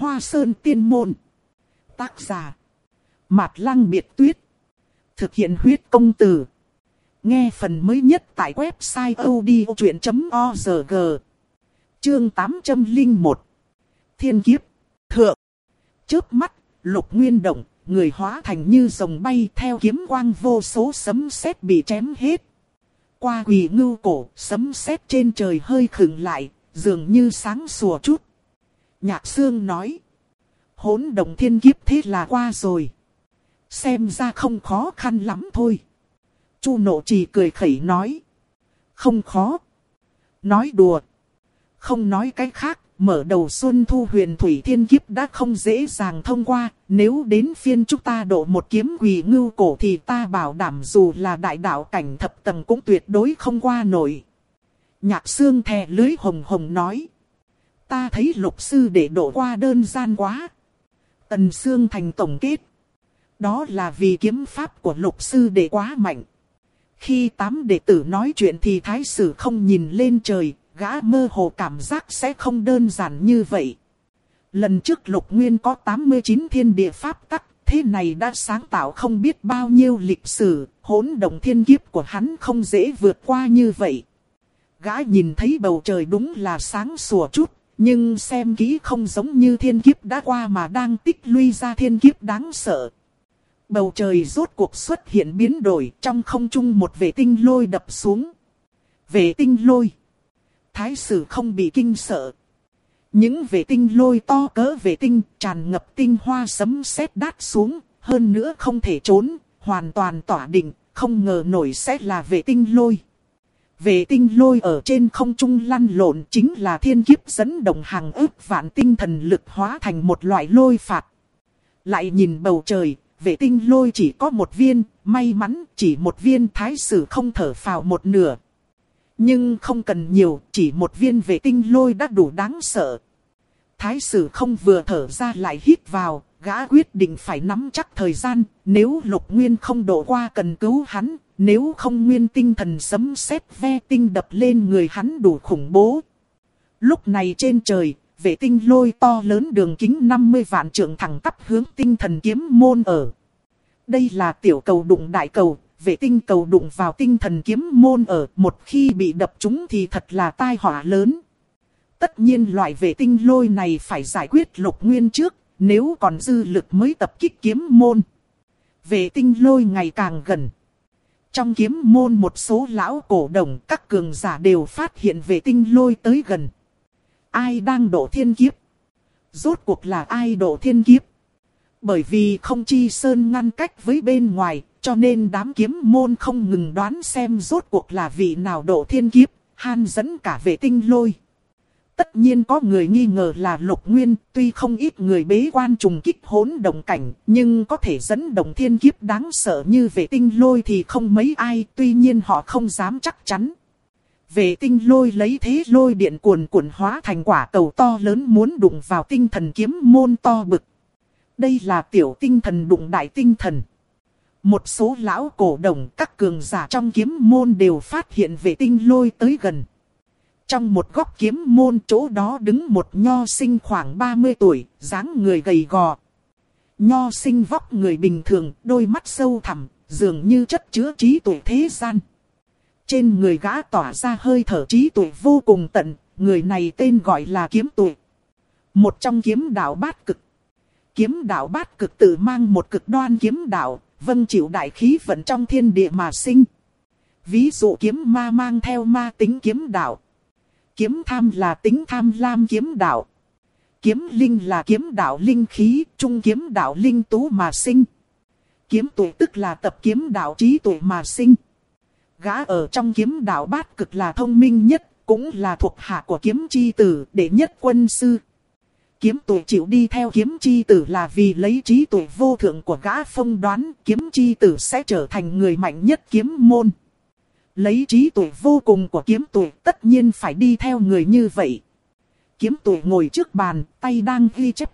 Hoa Sơn Tiên Môn. Tác giả Mạt Lăng Biệt Tuyết. Thực hiện huyết công từ. Nghe phần mới nhất tại website odchuyện.org. Chương 801. Thiên kiếp. Thượng. Chớp mắt, Lục Nguyên động, người hóa thành như rồng bay theo kiếm quang vô số sấm sét bị chém hết. Qua Quỳ Ngưu cổ, sấm sét trên trời hơi khựng lại, dường như sáng sủa chút. Nhạc Sương nói: Hỗn động thiên kiếp thế là qua rồi. Xem ra không khó khăn lắm thôi. Chu Nộ Trì cười khẩy nói: Không khó. Nói đùa. Không nói cái khác, mở đầu xuân thu huyền thủy thiên kiếp đã không dễ dàng thông qua. Nếu đến phiên chúng ta độ một kiếm Quỳ Ngưu cổ thì ta bảo đảm dù là đại đạo cảnh thập tầng cũng tuyệt đối không qua nổi. Nhạc Sương thè lưới hồng hồng nói: Ta thấy Lục sư để độ qua đơn giản quá. Tần Sương Thành tổng kết: Đó là vì kiếm pháp của Lục sư đệ quá mạnh. Khi 8 đệ tử nói chuyện thì thái sử không nhìn lên trời, gã mơ hồ cảm giác sẽ không đơn giản như vậy. Lần trước Lục Nguyên có 89 thiên địa pháp tắc, thế này đã sáng tạo không biết bao nhiêu lịch sử, hỗn động thiên kiếp của hắn không dễ vượt qua như vậy. Gã nhìn thấy bầu trời đúng là sáng sủa chút, nhưng xem kỹ không giống như thiên kiếp đã qua mà đang tích lũy ra thiên kiếp đáng sợ. Bầu trời rốt cuộc xuất hiện biến đổi, trong không trung một vệ tinh lôi đập xuống. Vệ tinh lôi. Thái sử không bị kinh sợ. Những vệ tinh lôi to cỡ vệ tinh tràn ngập tinh hoa sấm sét đát xuống, hơn nữa không thể trốn, hoàn toàn tỏa định, không ngờ nổi sẽ là vệ tinh lôi. Vệ tinh lôi ở trên không trung lăn lộn chính là thiên kiếp dẫn động hàng ức vạn tinh thần lực hóa thành một loại lôi phạt. Lại nhìn bầu trời, vệ tinh lôi chỉ có một viên, may mắn chỉ một viên, thái sử không thở phào một nửa. Nhưng không cần nhiều, chỉ một viên vệ tinh lôi đã đủ đáng sợ. Thái sử không vừa thở ra lại hít vào, gã quyết định phải nắm chắc thời gian, nếu Lục Nguyên không độ qua cần cứu hắn, nếu không nguyên tinh thần sấm sét ve tinh đập lên người hắn đủ khủng bố. Lúc này trên trời, vệ tinh lôi to lớn đường kính 50 vạn trượng thẳng tắp hướng tinh thần kiếm môn ở. Đây là tiểu cầu đụng đại cầu, vệ tinh cầu đụng vào tinh thần kiếm môn ở, một khi bị đập trúng thì thật là tai họa lớn. Tất nhiên loại vệ tinh lôi này phải giải quyết Lục Nguyên trước, nếu còn dư lực mới tập kích kiếm môn. Vệ tinh lôi ngày càng gần. Trong kiếm môn một số lão cổ đồng, các cường giả đều phát hiện vệ tinh lôi tới gần. Ai đang độ thiên kiếp? Rốt cuộc là ai độ thiên kiếp? Bởi vì không chi sơn ngăn cách với bên ngoài, cho nên đám kiếm môn không ngừng đoán xem rốt cuộc là vị nào độ thiên kiếp, han dẫn cả vệ tinh lôi. Tất nhiên có người nghi ngờ là Lục Nguyên, tuy không ít người bế quan trùng kích hỗn động cảnh, nhưng có thể dẫn động thiên kiếp đáng sợ như vệ tinh lôi thì không mấy ai, tuy nhiên họ không dám chắc chắn. Vệ tinh lôi lấy thế lôi điện cuồn cuộn hóa thành quả cầu to lớn muốn đụng vào tinh thần kiếm môn to bực. Đây là tiểu tinh thần đụng đại tinh thần. Một số lão cổ đồng, các cường giả trong kiếm môn đều phát hiện vệ tinh lôi tới gần. Trong một góc kiếm môn chỗ đó đứng một nho sinh khoảng 30 tuổi, dáng người gầy gò. Nho sinh vóc người bình thường, đôi mắt sâu thẳm, dường như chất chứa trí tuệ thế gian. Trên người gã tỏa ra hơi thở trí tuệ vô cùng tận, người này tên gọi là Kiếm Tuệ. Một trong kiếm đạo bát cực. Kiếm đạo bát cực tự mang một cực đoan kiếm đạo, vâng chịu đại khí vận trong thiên địa mà sinh. Ví dụ kiếm ma mang theo ma tính kiếm đạo. Kiếm tham là tính tham lam kiếm đạo. Kiếm linh là kiếm đạo linh khí, trung kiếm đạo linh tú mà sinh. Kiếm tuệ tức là tập kiếm đạo trí tuệ mà sinh. Gã ở trong kiếm đạo bát cực là thông minh nhất, cũng là thuộc hạ của kiếm chi tử, đệ nhất quân sư. Kiếm tuệ chịu đi theo kiếm chi tử là vì lấy trí tuệ vô thượng của gã phông đoán kiếm chi tử sẽ trở thành người mạnh nhất kiếm môn. Lấy trí tuệ vô cùng của kiếm tuệ tất nhiên phải đi theo người như vậy. Kiếm tuệ ngồi trước bàn, tay đang ghi chép.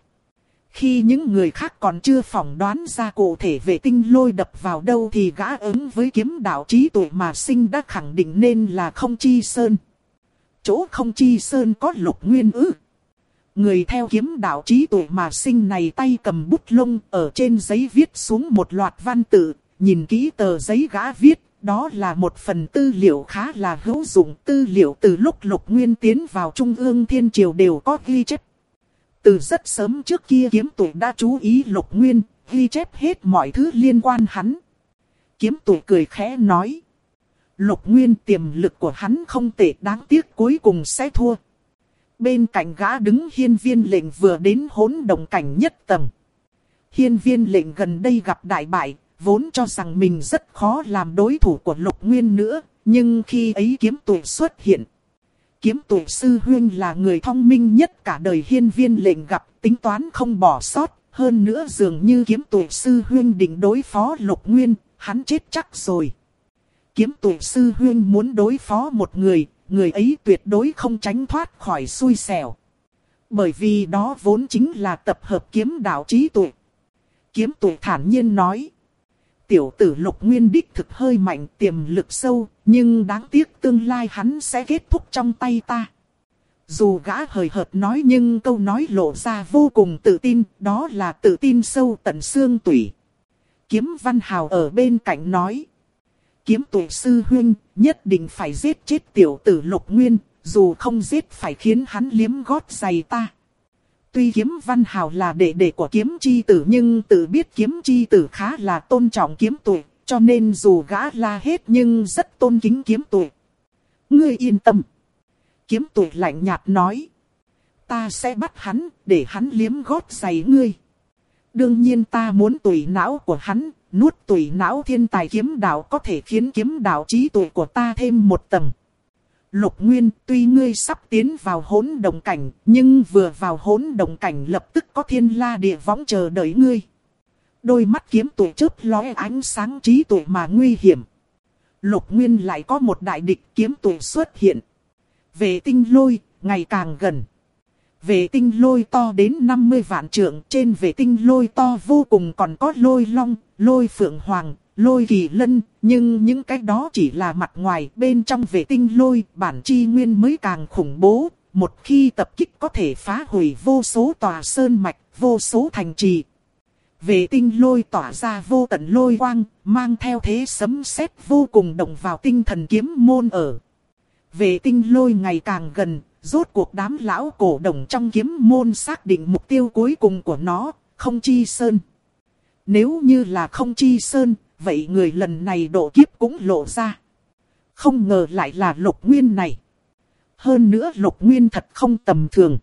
Khi những người khác còn chưa phỏng đoán ra cụ thể vệ tinh lôi đập vào đâu thì gã ứng với kiếm đạo trí tuệ mà sinh đã khẳng định nên là Không Chi Sơn. Chỗ Không Chi Sơn có Lục Nguyên ư? người theo kiếm đạo trí tuệ mà sinh này tay cầm bút lông ở trên giấy viết xuống một loạt văn tự, nhìn kỹ tờ giấy gã viết, đó là một phần tư liệu khá là hữu dụng, tư liệu từ lúc Lục Nguyên tiến vào Trung ương Thiên Triều đều có ghi chép. Từ rất sớm trước kia kiếm tuệ đã chú ý Lục Nguyên, ghi chép hết mọi thứ liên quan hắn. Kiếm tuệ cười khẽ nói. Lục Nguyên tiềm lực của hắn không tệ, đáng tiếc cuối cùng sẽ thua. Bên cạnh gã đứng hiên viên lệnh vừa đến hỗn động cảnh nhất tầng. Hiên viên lệnh gần đây gặp đại bại, vốn cho rằng mình rất khó làm đối thủ của Lục Nguyên nữa, nhưng khi ấy kiếm tuệ xuất hiện. Kiếm tuệ sư huynh là người thông minh nhất cả đời hiên viên lệnh gặp, tính toán không bỏ sót, hơn nữa dường như kiếm tuệ sư huynh định đối phó Lục Nguyên, hắn chết chắc rồi. Kiếm tuệ sư huynh muốn đối phó một người, người ấy tuyệt đối không tránh thoát khỏi xui xẻo. Bởi vì đó vốn chính là tập hợp kiếm đạo trí tuệ. Kiếm tuệ thản nhiên nói. Tiểu tử Lục Nguyên đích thực hơi mạnh, tiềm lực sâu, nhưng đáng tiếc tương lai hắn sẽ kết thúc trong tay ta. Dù gã hời hợt nói nhưng câu nói lộ ra vô cùng tự tin, đó là tự tin sâu tận xương tủy. Kiếm Văn Hào ở bên cạnh nói. Kiếm tuệ sư huynh, nhất định phải giết chết tiểu tử Lục Nguyên, dù không giết phải khiến hắn liếm gót giày ta. Tuy Kiếm Văn Hào là đệ đệ của Kiếm Chi Tử nhưng tự biết Kiếm Chi Tử khá là tôn trọng kiếm tuệ, cho nên dù gã la hết nhưng rất tôn kính kiếm tuệ. Ngươi yên tâm. Kiếm tuệ lạnh nhạt nói. Ta sẽ bắt hắn, để hắn liếm gót giày ngươi. Đương nhiên ta muốn tủy não của hắn, nuốt tủy não thiên tài kiếm đạo có thể khiến kiếm đạo trí tuệ của ta thêm một tầng. Lục Nguyên, tuy ngươi sắp tiến vào hỗn động cảnh, nhưng vừa vào hỗn động cảnh lập tức có thiên la địa võng chờ đợi ngươi. Đôi mắt kiếm tuệ chớp lóe ánh sáng trí tuệ mà nguy hiểm. Lục Nguyên lại có một đại địch, kiếm tuệ xuất hiện. Vệ tinh lôi, ngày càng gần. Vệ tinh lôi to đến 50 vạn trượng, trên vệ tinh lôi to vô cùng còn có lôi long, lôi phượng hoàng, lôi kỳ lân, nhưng những cái đó chỉ là mặt ngoài, bên trong vệ tinh lôi, bản chi nguyên mới càng khủng bố, một khi tập kích có thể phá hủy vô số tòa sơn mạch, vô số thành trì. Vệ tinh lôi tỏa ra vô tận lôi quang, mang theo thế sấm sét vô cùng động vào tinh thần kiếm môn ở. Vệ tinh lôi ngày càng gần, rốt cuộc đám lão cổ đồng trong kiếm môn xác định mục tiêu cuối cùng của nó, Không Chi Sơn. Nếu như là Không Chi Sơn, vậy người lần này độ kiếp cũng lộ ra. Không ngờ lại là Lục Nguyên này. Hơn nữa Lục Nguyên thật không tầm thường.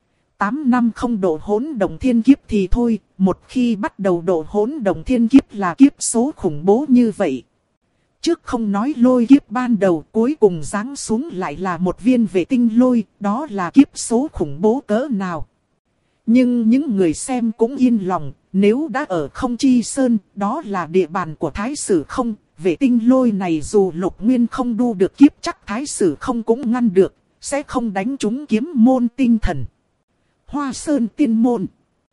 8 năm không độ hỗn động thiên kiếp thì thôi, một khi bắt đầu độ hỗn động thiên kiếp là kiếp số khủng bố như vậy. Trước không nói lôi kiếp ban đầu, cuối cùng giáng xuống lại là một viên vệ tinh lôi, đó là kiếp số khủng bố cỡ nào. Nhưng những người xem cũng yên lòng, nếu đã ở Không Chi Sơn, đó là địa bàn của Thái Sử Không, vệ tinh lôi này dù Lục Nguyên không đu được kiếp chắc Thái Sử Không cũng ngăn được, sẽ không đánh trúng kiếm môn tinh thần. Hoa Sơn Tiên Môn.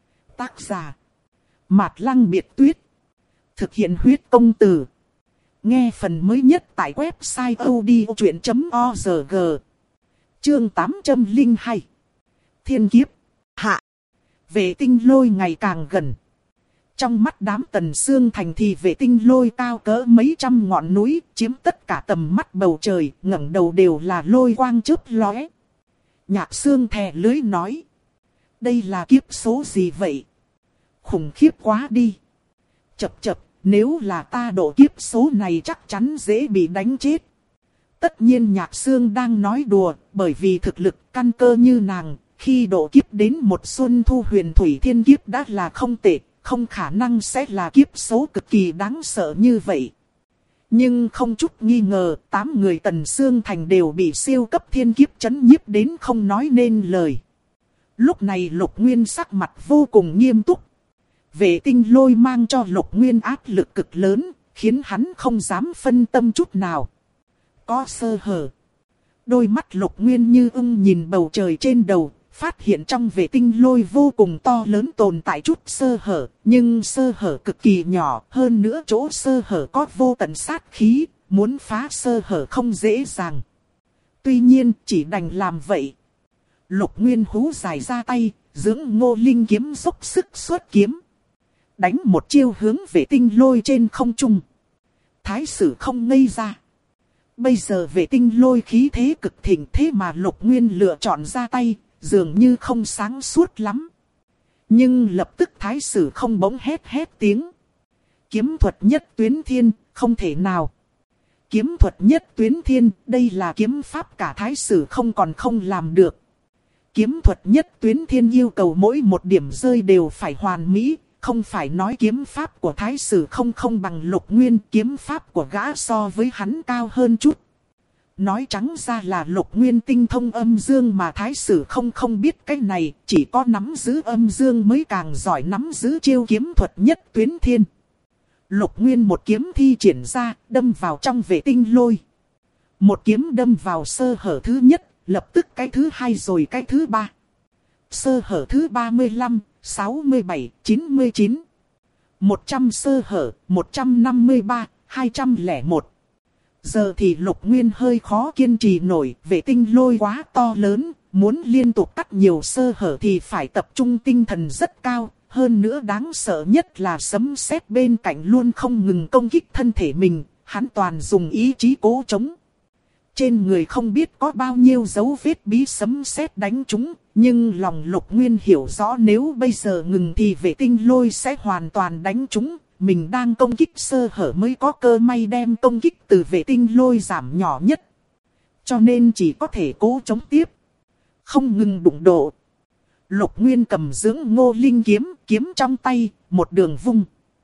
Tác giả Mạt Lăng Biệt Tuyết. Thực hiện huyết công từ. Nghe phần mới nhất tại website odchuyện.org. Chương 802. Thiên kiếp. Hạ. Vệ tinh lôi ngày càng gần. Trong mắt đám Tần Xương Thành thì vệ tinh lôi cao cỡ mấy trăm ngọn núi, chiếm tất cả tầm mắt bầu trời, ngẩng đầu đều là lôi quang chớp lóe. Nhạc Xương thè lưới nói. Đây là kiếp số gì vậy? Khủng khiếp quá đi. Chập chập, nếu là ta độ kiếp số này chắc chắn dễ bị đánh chết. Tất nhiên Nhạc Xương đang nói đùa, bởi vì thực lực căn cơ như nàng, khi độ kiếp đến một xuân thu huyền thủy thiên kiếp đã là không tệ, không khả năng sẽ là kiếp số cực kỳ đáng sợ như vậy. Nhưng không chút nghi ngờ, 8 người Tần Xương Thành đều bị siêu cấp thiên kiếp chấn nhiếp đến không nói nên lời. Lúc này Lục Nguyên sắc mặt vô cùng nghiêm túc. Vệ tinh lôi mang cho Lục Nguyên áp lực cực lớn, khiến hắn không dám phân tâm chút nào. Có sơ hở. Đôi mắt Lục Nguyên như ưng nhìn bầu trời trên đầu, phát hiện trong vệ tinh lôi vô cùng to lớn tồn tại chút sơ hở, nhưng sơ hở cực kỳ nhỏ, hơn nữa chỗ sơ hở có vô tận sát khí, muốn phá sơ hở không dễ dàng. Tuy nhiên chỉ đành làm vậy. Lục Nguyên hú dài ra tay, Dưỡng Ngô Linh kiếm dốc sức xuất kiếm. Đánh một chiêu hướng Vệ Tinh Lôi trên không trung. Thái sử không ngây ra. Bây giờ Vệ Tinh Lôi khí thế cực thịnh, thế mà Lục Nguyên lựa chọn ra tay, dường như không sáng suốt lắm. Nhưng lập tức Thái sử không bỗng hét tiếng. Kiếm thuật nhất tuyến thiên, không thể nào. Kiếm thuật nhất tuyến thiên, đây là kiếm pháp cả Thái sử không còn không làm được. Kiếm thuật nhất tuyến thiên yêu cầu mỗi một điểm rơi đều phải hoàn mỹ. Không phải nói kiếm pháp của Thái sử không bằng Lục Nguyên, kiếm pháp của gã so với hắn cao hơn chút. Nói trắng ra là Lục Nguyên tinh thông âm dương mà Thái sử không biết cái này, chỉ có nắm giữ âm dương mới càng giỏi nắm giữ chiêu kiếm thuật nhất tuyến thiên. Lục Nguyên một kiếm thi triển ra, đâm vào trong Vệ Tinh Lôi. Một kiếm đâm vào sơ hở thứ nhất, lập tức cái thứ hai rồi cái thứ ba. Sơ hở thứ 35, 67, 99. 100 sơ hở, 153, 201. Giờ thì Lục Nguyên hơi khó kiên trì nổi, Vệ Tinh Lôi quá to lớn, muốn liên tục cắt nhiều sơ hở thì phải tập trung tinh thần rất cao. Hơn nữa đáng sợ nhất là sấm sét bên cạnh luôn không ngừng công kích thân thể mình, hắn toàn dùng ý chí cố chống. Trên người không biết có bao nhiêu dấu vết bí sấm sét đánh trúng, nhưng lòng Lục Nguyên hiểu rõ nếu bây giờ ngừng thì Vệ Tinh Lôi sẽ hoàn toàn đánh trúng. Mình đang công kích sơ hở mới có cơ may đem công kích từ Vệ Tinh Lôi giảm nhỏ nhất. Cho nên chỉ có thể cố chống tiếp. Không ngừng đụng độ. Lục Nguyên cầm dưỡng Ngô Linh kiếm, kiếm trong tay, một đường vung.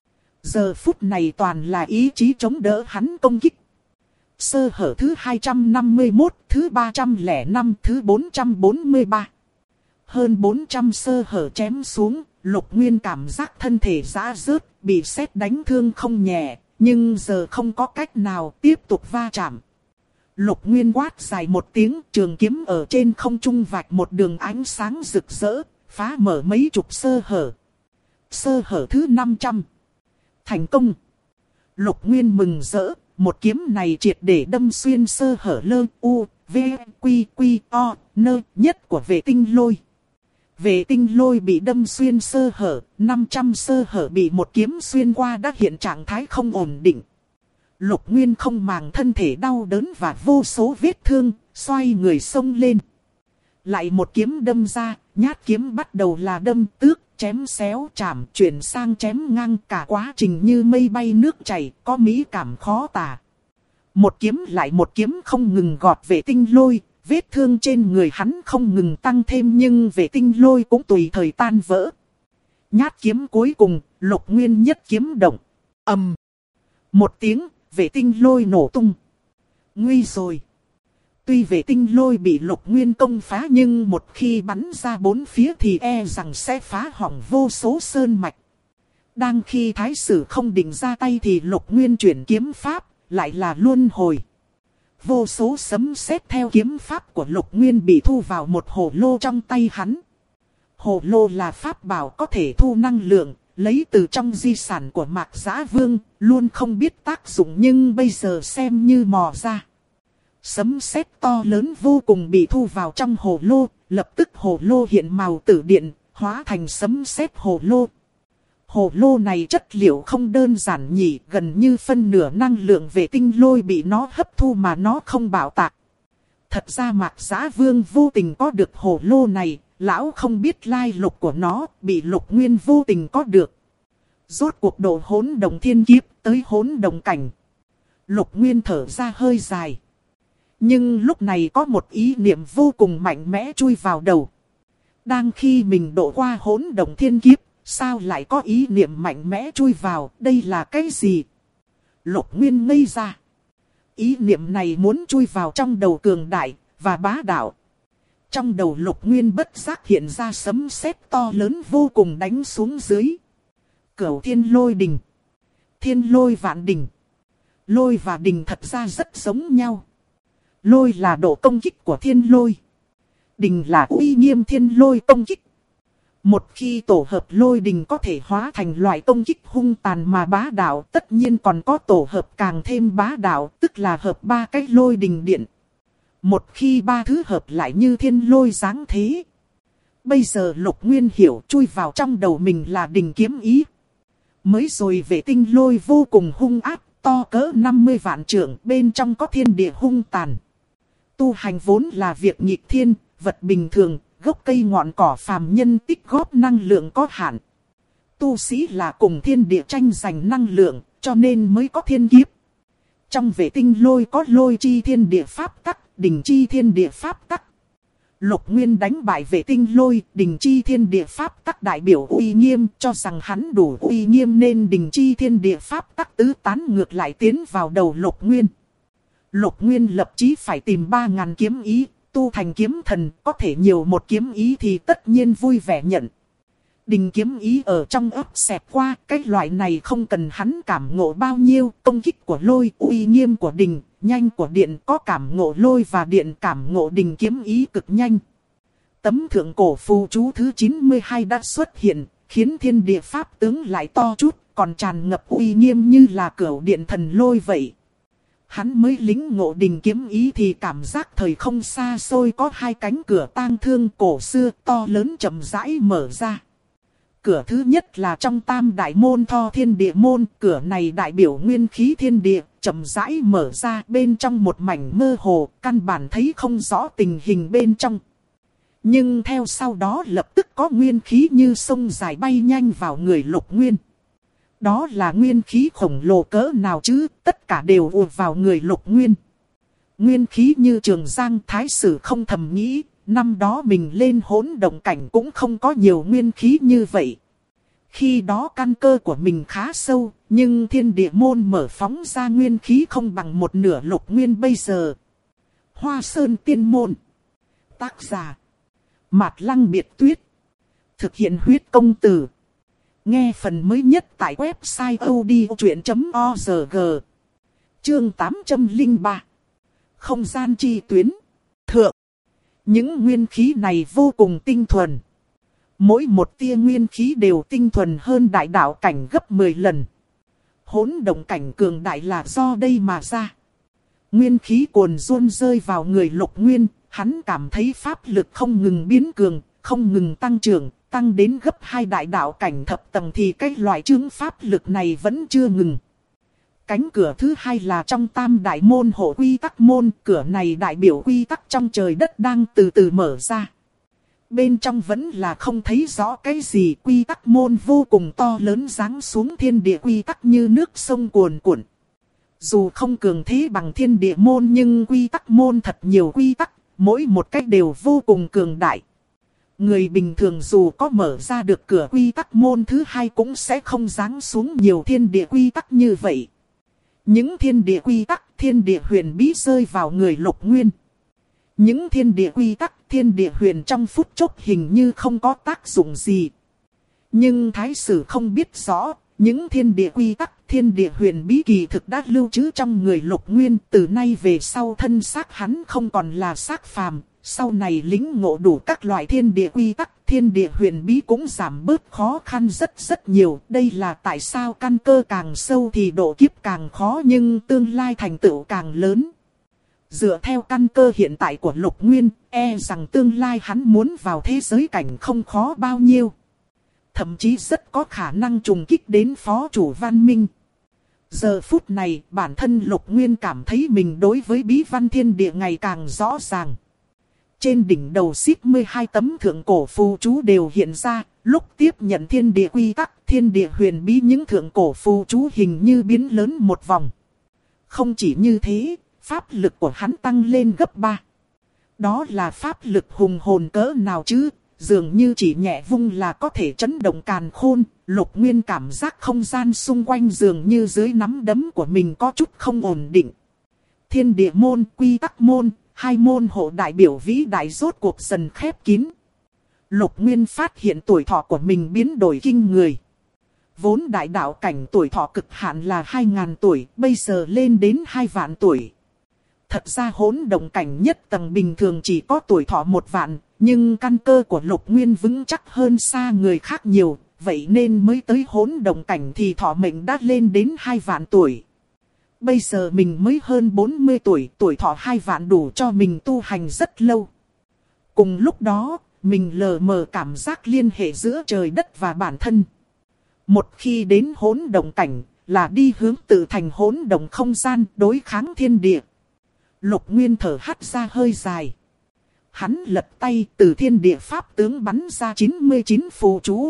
Giờ phút này toàn là ý chí chống đỡ hắn công kích. Sơ hở thứ 251, thứ 305, thứ 443. Hơn 400 sơ hở chém xuống, Lục Nguyên cảm giác thân thể rã rớt, bị sét đánh thương không nhẹ, nhưng giờ không có cách nào tiếp tục va chạm. Lục Nguyên quát dài một tiếng, trường kiếm ở trên không trung vạch một đường ánh sáng rực rỡ, phá mở mấy chục sơ hở. Sơ hở thứ 500. Thành công. Lục Nguyên mừng rỡ, một kiếm này triệt để đâm xuyên sơ hở lơ, u, v, quy, quy, o, nơ nhất của Vệ Tinh Lôi. Vệ Tinh Lôi bị đâm xuyên sơ hở, 500 sơ hở bị một kiếm xuyên qua đã hiện trạng thái không ổn định. Lục Nguyên không màng thân thể đau đớn và vô số vết thương, xoay người xông lên. Lại một kiếm đâm ra, nhát kiếm bắt đầu là đâm tước, chém xéo chảm, chuyển sang chém ngang, cả quá trình như mây bay nước chảy, có mỹ cảm khó tả. Một kiếm lại một kiếm không ngừng gọt Vệ Tinh Lôi, vết thương trên người hắn không ngừng tăng thêm nhưng Vệ Tinh Lôi cũng tùy thời tan vỡ. Nhát kiếm cuối cùng, Lục Nguyên nhất kiếm động. Ầm. Một tiếng, Vệ Tinh Lôi nổ tung. Nguy rồi. Tuy Vệ Tinh Lôi bị Lục Nguyên công phá nhưng một khi bắn ra bốn phía thì e rằng sẽ phá hỏng vô số sơn mạch. Đang khi Thái sử không định ra tay thì Lục Nguyên chuyển kiếm pháp, lại là luân hồi. Vô số sấm sét theo kiếm pháp của Lục Nguyên bị thu vào một hồ lô trong tay hắn. Hồ lô là pháp bảo có thể thu năng lượng, lấy từ trong di sản của Mạc Dã Vương, luôn không biết tác dụng nhưng bây giờ xem như mò ra. Sấm sét to lớn vô cùng bị thu vào trong hồ lô, lập tức hồ lô hiện màu tử điện, hóa thành sấm sét hồ lô. Hồ lô này chất liệu không đơn giản nhỉ, gần như phân nửa năng lượng Vệ Tinh Lôi bị nó hấp thu mà nó không bạo tạc. Thật ra Mạc Dã Vương vô tình có được hồ lô này, lão không biết lai lục của nó, bị Lục Nguyên vô tình có được. Rốt cuộc độ hỗn đồng thiên kiếp tới hỗn đồng cảnh. Lục Nguyên thở ra hơi dài. Nhưng lúc này có một ý niệm vô cùng mạnh mẽ chui vào đầu. Đang khi mình độ qua hỗn đồng thiên kiếp, sao lại có ý niệm mạnh mẽ chui vào, đây là cái gì? Lục Nguyên ngây ra. Ý niệm này muốn chui vào trong đầu cường đại và bá đạo. Trong đầu Lục Nguyên bất giác hiện ra sấm sét to lớn vô cùng đánh xuống dưới. Cửu Thiên Lôi Đình. Thiên Lôi Vạn Đình. Lôi và đình thật ra rất giống nhau. Lôi là độ công kích của thiên lôi. Đình là uy nghiêm thiên lôi công kích. Một khi tổ hợp lôi đình có thể hóa thành loại công kích hung tàn mà bá đạo, tất nhiên còn có tổ hợp càng thêm bá đạo, tức là hợp ba cái lôi đình điện. Một khi ba thứ hợp lại như thiên lôi giáng thế. Bây giờ Lục Nguyên hiểu chui vào trong đầu mình là đình kiếm ý. Mới rồi vệ tinh lôi vô cùng hung ác, to cỡ 50 vạn trượng, bên trong có thiên địa hung tàn. Tu hành vốn là việc nghịch thiên, vật bình thường, gốc cây ngọn cỏ phàm nhân tích góp năng lượng có hạn. Tu sĩ là cùng thiên địa tranh giành năng lượng, cho nên mới có thiên kiếp. Trong vệ tinh lôi có lôi chi thiên địa pháp tắc, đình chi thiên địa pháp tắc. Lục Nguyên đánh bại vệ tinh lôi, đình chi thiên địa pháp tắc đại biểu uy nghiêm, cho rằng hắn đủ uy nghiêm nên đình chi thiên địa pháp tắc tứ tán ngược lại tiến vào đầu Lục Nguyên. Lục Nguyên lập chí phải tìm 3.000 kiếm ý, tu thành kiếm thần, có thể nhiều một kiếm ý thì tất nhiên vui vẻ nhận. Đình kiếm ý ở trong ấp xẹt qua, cái loại này không cần hắn cảm ngộ bao nhiêu, công kích của lôi, uy nghiêm của đình, nhanh của điện, có cảm ngộ lôi và điện, cảm ngộ đình kiếm ý cực nhanh. Tấm thượng cổ phù chú thứ 92 đã xuất hiện, khiến thiên địa pháp tướng lại to chút, còn tràn ngập uy nghiêm như là cửu điện thần lôi vậy. Hắn mới lính ngộ đình kiếm ý thì cảm giác thời không xa xôi có hai cánh cửa tang thương cổ xưa to lớn chậm rãi mở ra. Cửa thứ nhất là trong tam đại môn Tho Thiên Địa Môn, cửa này đại biểu nguyên khí thiên địa, chậm rãi mở ra bên trong một mảnh mơ hồ, căn bản thấy không rõ tình hình bên trong. Nhưng theo sau đó lập tức có nguyên khí như sông dài bay nhanh vào người Lục Nguyên. Đó là nguyên khí khổng lồ cỡ nào chứ, tất cả đều ùa vào người Lục Nguyên. Nguyên khí như Trường Giang, Thái Sử không thầm nghĩ, năm đó mình lên hỗn động cảnh cũng không có nhiều nguyên khí như vậy. Khi đó căn cơ của mình khá sâu, nhưng thiên địa môn mở phóng ra nguyên khí không bằng một nửa Lục Nguyên bây giờ. Hoa Sơn Tiên Môn. Tác giả Mạt Lăng Biệt Tuyết. Thực hiện huyết công từ. Nghe phần mới nhất tại website odchuyện.org. Chương 803. Không gian chi tuyến. Thượng. Những nguyên khí này vô cùng tinh thuần. Mỗi một tia nguyên khí đều tinh thuần hơn đại đạo cảnh gấp 10 lần. Hỗn động cảnh cường đại là do đây mà ra. Nguyên khí cuồn dôn rơi vào người Lục Nguyên, hắn cảm thấy pháp lực không ngừng biến cường, không ngừng tăng trưởng, tăng đến gấp 2 đại đạo cảnh thập tầng thì cái loại chứng pháp lực này vẫn chưa ngừng. Cánh cửa thứ hai là trong tam đại môn hộ quy tắc môn, cửa này đại biểu quy tắc trong trời đất đang từ từ mở ra. Bên trong vẫn là không thấy rõ cái gì, quy tắc môn vô cùng to lớn giáng xuống thiên địa quy tắc như nước sông cuồn cuộn. Dù không cường thế bằng thiên địa môn nhưng quy tắc môn thật nhiều quy tắc, mỗi một cách đều vô cùng cường đại. Người bình thường dù có mở ra được cửa quy tắc môn thứ hai cũng sẽ không giáng xuống nhiều thiên địa quy tắc như vậy. Những thiên địa quy tắc, thiên địa huyền bí rơi vào người Lục Nguyên. Những thiên địa quy tắc, thiên địa huyền trong phút chốc hình như không có tác dụng gì. Nhưng Thái Sử không biết rõ, những thiên địa quy tắc, thiên địa huyền bí kỳ thực đã lưu trữ trong người Lục Nguyên. Từ nay về sau thân xác hắn không còn là xác phàm, sau này lĩnh ngộ đủ các loại thiên địa quy tắc, thiên địa huyền bí cũng giảm bớt khó khăn rất nhiều. Đây là tại sao căn cơ càng sâu thì độ kiếp càng khó nhưng tương lai thành tựu càng lớn. Dựa theo căn cơ hiện tại của Lục Nguyên, e rằng tương lai hắn muốn vào thế giới cảnh không khó bao nhiêu. Thậm chí rất có khả năng trùng kích đến phó chủ văn minh. Giờ phút này, bản thân Lục Nguyên cảm thấy mình đối với bí văn thiên địa ngày càng rõ ràng. Trên đỉnh đầu xích 12 tấm thượng cổ phù chú đều hiện ra, lúc tiếp nhận thiên địa quy tắc, thiên địa huyền bí những thượng cổ phù chú hình như biến lớn một vòng. Không chỉ như thế, pháp lực của hắn tăng lên gấp 3. Đó là pháp lực hùng hồn cỡ nào chứ, dường như chỉ nhẹ vung là có thể chấn động càn khôn. Lục Nguyên cảm giác không gian xung quanh dường như dưới nắm đấm của mình có chút không ổn định. Thiên địa môn, quy tắc môn, hai môn hộ đại biểu vĩ đại rốt cuộc dần khép kín. Lục Nguyên phát hiện tuổi thọ của mình biến đổi kinh người. Vốn đại đạo cảnh tuổi thọ cực hạn là 2.000 tuổi, bây giờ lên đến 2 vạn tuổi. Thật ra hỗn động cảnh nhất tầng bình thường chỉ có tuổi thọ 1 vạn, nhưng căn cơ của Lục Nguyên vững chắc hơn xa người khác nhiều, vậy nên mới tới hỗn động cảnh thì thọ mệnh đã lên đến 2 vạn tuổi. Bây giờ mình mới hơn 40 tuổi, tuổi thọ 2 vạn đủ cho mình tu hành rất lâu. Cùng lúc đó, mình lờ mờ cảm giác liên hệ giữa trời đất và bản thân. Một khi đến hỗn động cảnh, là đi hướng tự thành hỗn động không gian đối kháng thiên địa. Lục Nguyên thở hắt ra hơi dài. Hắn lật tay từ thiên địa pháp tướng bắn ra 99 phù chú.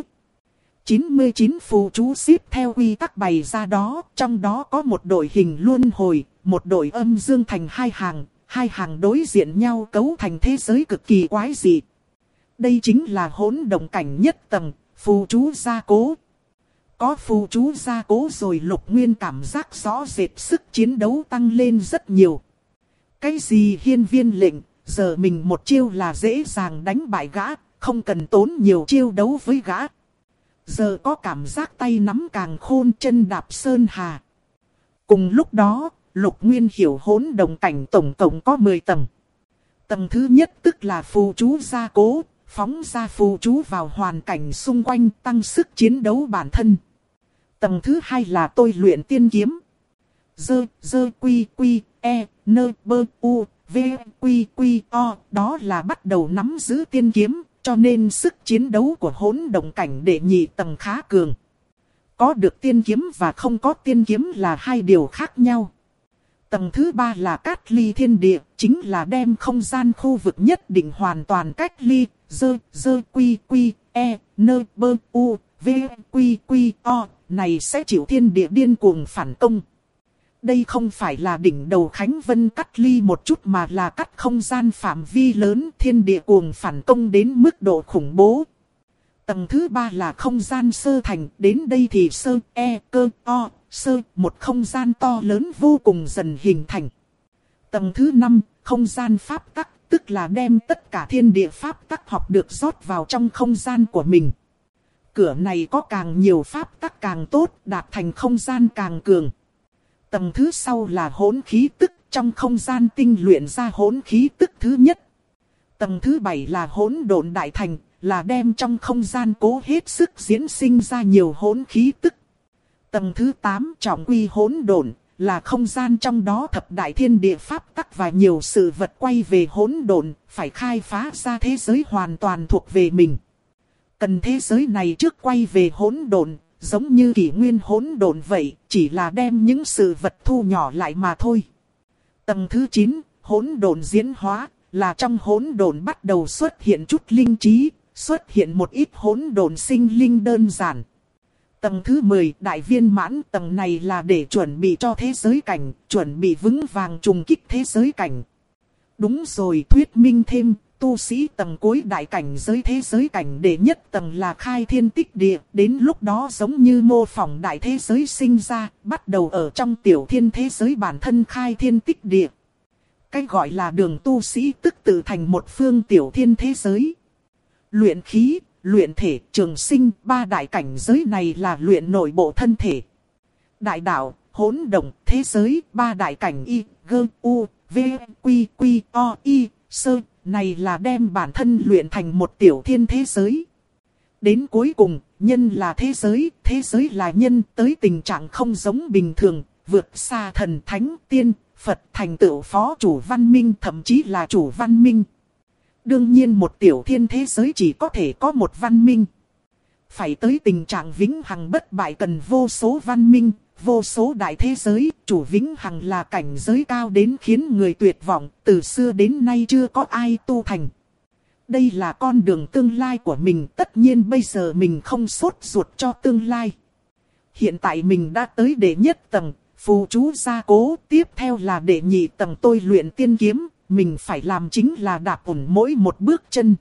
99 phù chú xếp theo quy tắc bày ra đó, trong đó có một đội hình luân hồi, một đội âm dương thành hai hàng đối diện nhau cấu thành thế giới cực kỳ quái dị. Đây chính là hỗn động cảnh nhất tầng, phù chú gia cố. Có phù chú gia cố rồi Lục Nguyên cảm giác rõ rệt sức chiến đấu tăng lên rất nhiều. Cái gì hiên viên lệnh, giờ mình một chiêu là dễ dàng đánh bại gã, không cần tốn nhiều chiêu đấu với gã. Giờ có cảm giác tay nắm càng khôn chân đạp sơn hà. Cùng lúc đó, Lục Nguyên hiểu hỗn động cảnh tổng cộng có 10 tầng. Tầng thứ nhất tức là phù chú gia cố, phóng ra phù chú vào hoàn cảnh xung quanh tăng sức chiến đấu bản thân. Tầng thứ hai là tôi luyện tiên kiếm. Dơ quy quy e nơ bơ u v quy quy o, đó là bắt đầu nắm giữ tiên kiếm, cho nên sức chiến đấu của hỗn động cảnh đệ nhị tầng khá cường. Có được tiên kiếm và không có tiên kiếm là hai điều khác nhau. Tầng thứ ba là cát ly thiên địa, chính là đem không gian khu vực nhất định hoàn toàn cách ly. Dơ quy quy e nơ bơ u v quy quy o, này sẽ chịu thiên địa điên cuồng phản công. Đây không phải là đỉnh đầu Khánh Vân cắt ly một chút mà là cắt không gian phạm vi lớn, thiên địa cuồng phản công đến mức độ khủng bố. Tầng thứ ba là không gian sơ thành, đến đây thì sơ, e, cơ, o, sơ, một không gian to lớn vô cùng dần hình thành. Tầng thứ năm, không gian pháp tắc, tức là đem tất cả thiên địa pháp tắc học được rót vào trong không gian của mình. Cửa này có càng nhiều pháp tắc càng tốt, đạt thành không gian càng cường. Tầng thứ sau là hỗn khí tức, trong không gian tinh luyện ra hỗn khí tức thứ nhất. Tầng thứ 7 là hỗn độn đại thành, là đem trong không gian cố hết sức diễn sinh ra nhiều hỗn khí tức. Tầng thứ 8 trọng quy hỗn độn, là không gian trong đó thập đại thiên địa pháp tắc và nhiều sự vật quay về hỗn độn, phải khai phá ra thế giới hoàn toàn thuộc về mình. Cần thế giới này trước quay về hỗn độn, giống như kỷ nguyên hỗn độn vậy, chỉ là đem những sự vật thu nhỏ lại mà thôi. Tầng thứ 9, hỗn độn diễn hóa, là trong hỗn độn bắt đầu xuất hiện chút linh trí, xuất hiện một ít hỗn độn sinh linh đơn giản. Tầng thứ 10, đại viên mãn, tầng này là để chuẩn bị cho thế giới cảnh, chuẩn bị vững vàng trùng kích thế giới cảnh. Đúng rồi, thuyết minh thêm, tu sĩ tầng cuối đại cảnh giới thế giới cảnh đệ nhất tầng là khai thiên tích địa, đến lúc đó giống như mô phỏng đại thế giới sinh ra, bắt đầu ở trong tiểu thiên thế giới bản thân khai thiên tích địa. Cái gọi là đường tu sĩ tức tự thành một phương tiểu thiên thế giới. Luyện khí, luyện thể, trường sinh, ba đại cảnh giới này là luyện nội bộ thân thể. Đại đạo, hỗn động, thế giới, ba đại cảnh y, gơ, u, v, quy, quy, o, y, sơ, này là đem bản thân luyện thành một tiểu thiên thế giới. Đến cuối cùng, nhân là thế giới là nhân, tới tình trạng không giống bình thường, vượt xa thần thánh tiên, Phật thành tựu phó chủ văn minh, thậm chí là chủ văn minh. Đương nhiên một tiểu thiên thế giới chỉ có thể có một văn minh. Phải tới tình trạng vĩnh hằng bất bại cần vô số văn minh, vô số đại thế giới. Chủ vĩnh hằng là cảnh giới cao đến khiến người tuyệt vọng, từ xưa đến nay chưa có ai tu thành. Đây là con đường tương lai của mình, tất nhiên bây giờ mình không sốt ruột cho tương lai. Hiện tại mình đã tới đệ nhất tầng, phù chú gia cố, tiếp theo là đệ nhị tầng tôi luyện tiên kiếm. Mình phải làm chính là đạp ổn mỗi một bước chân.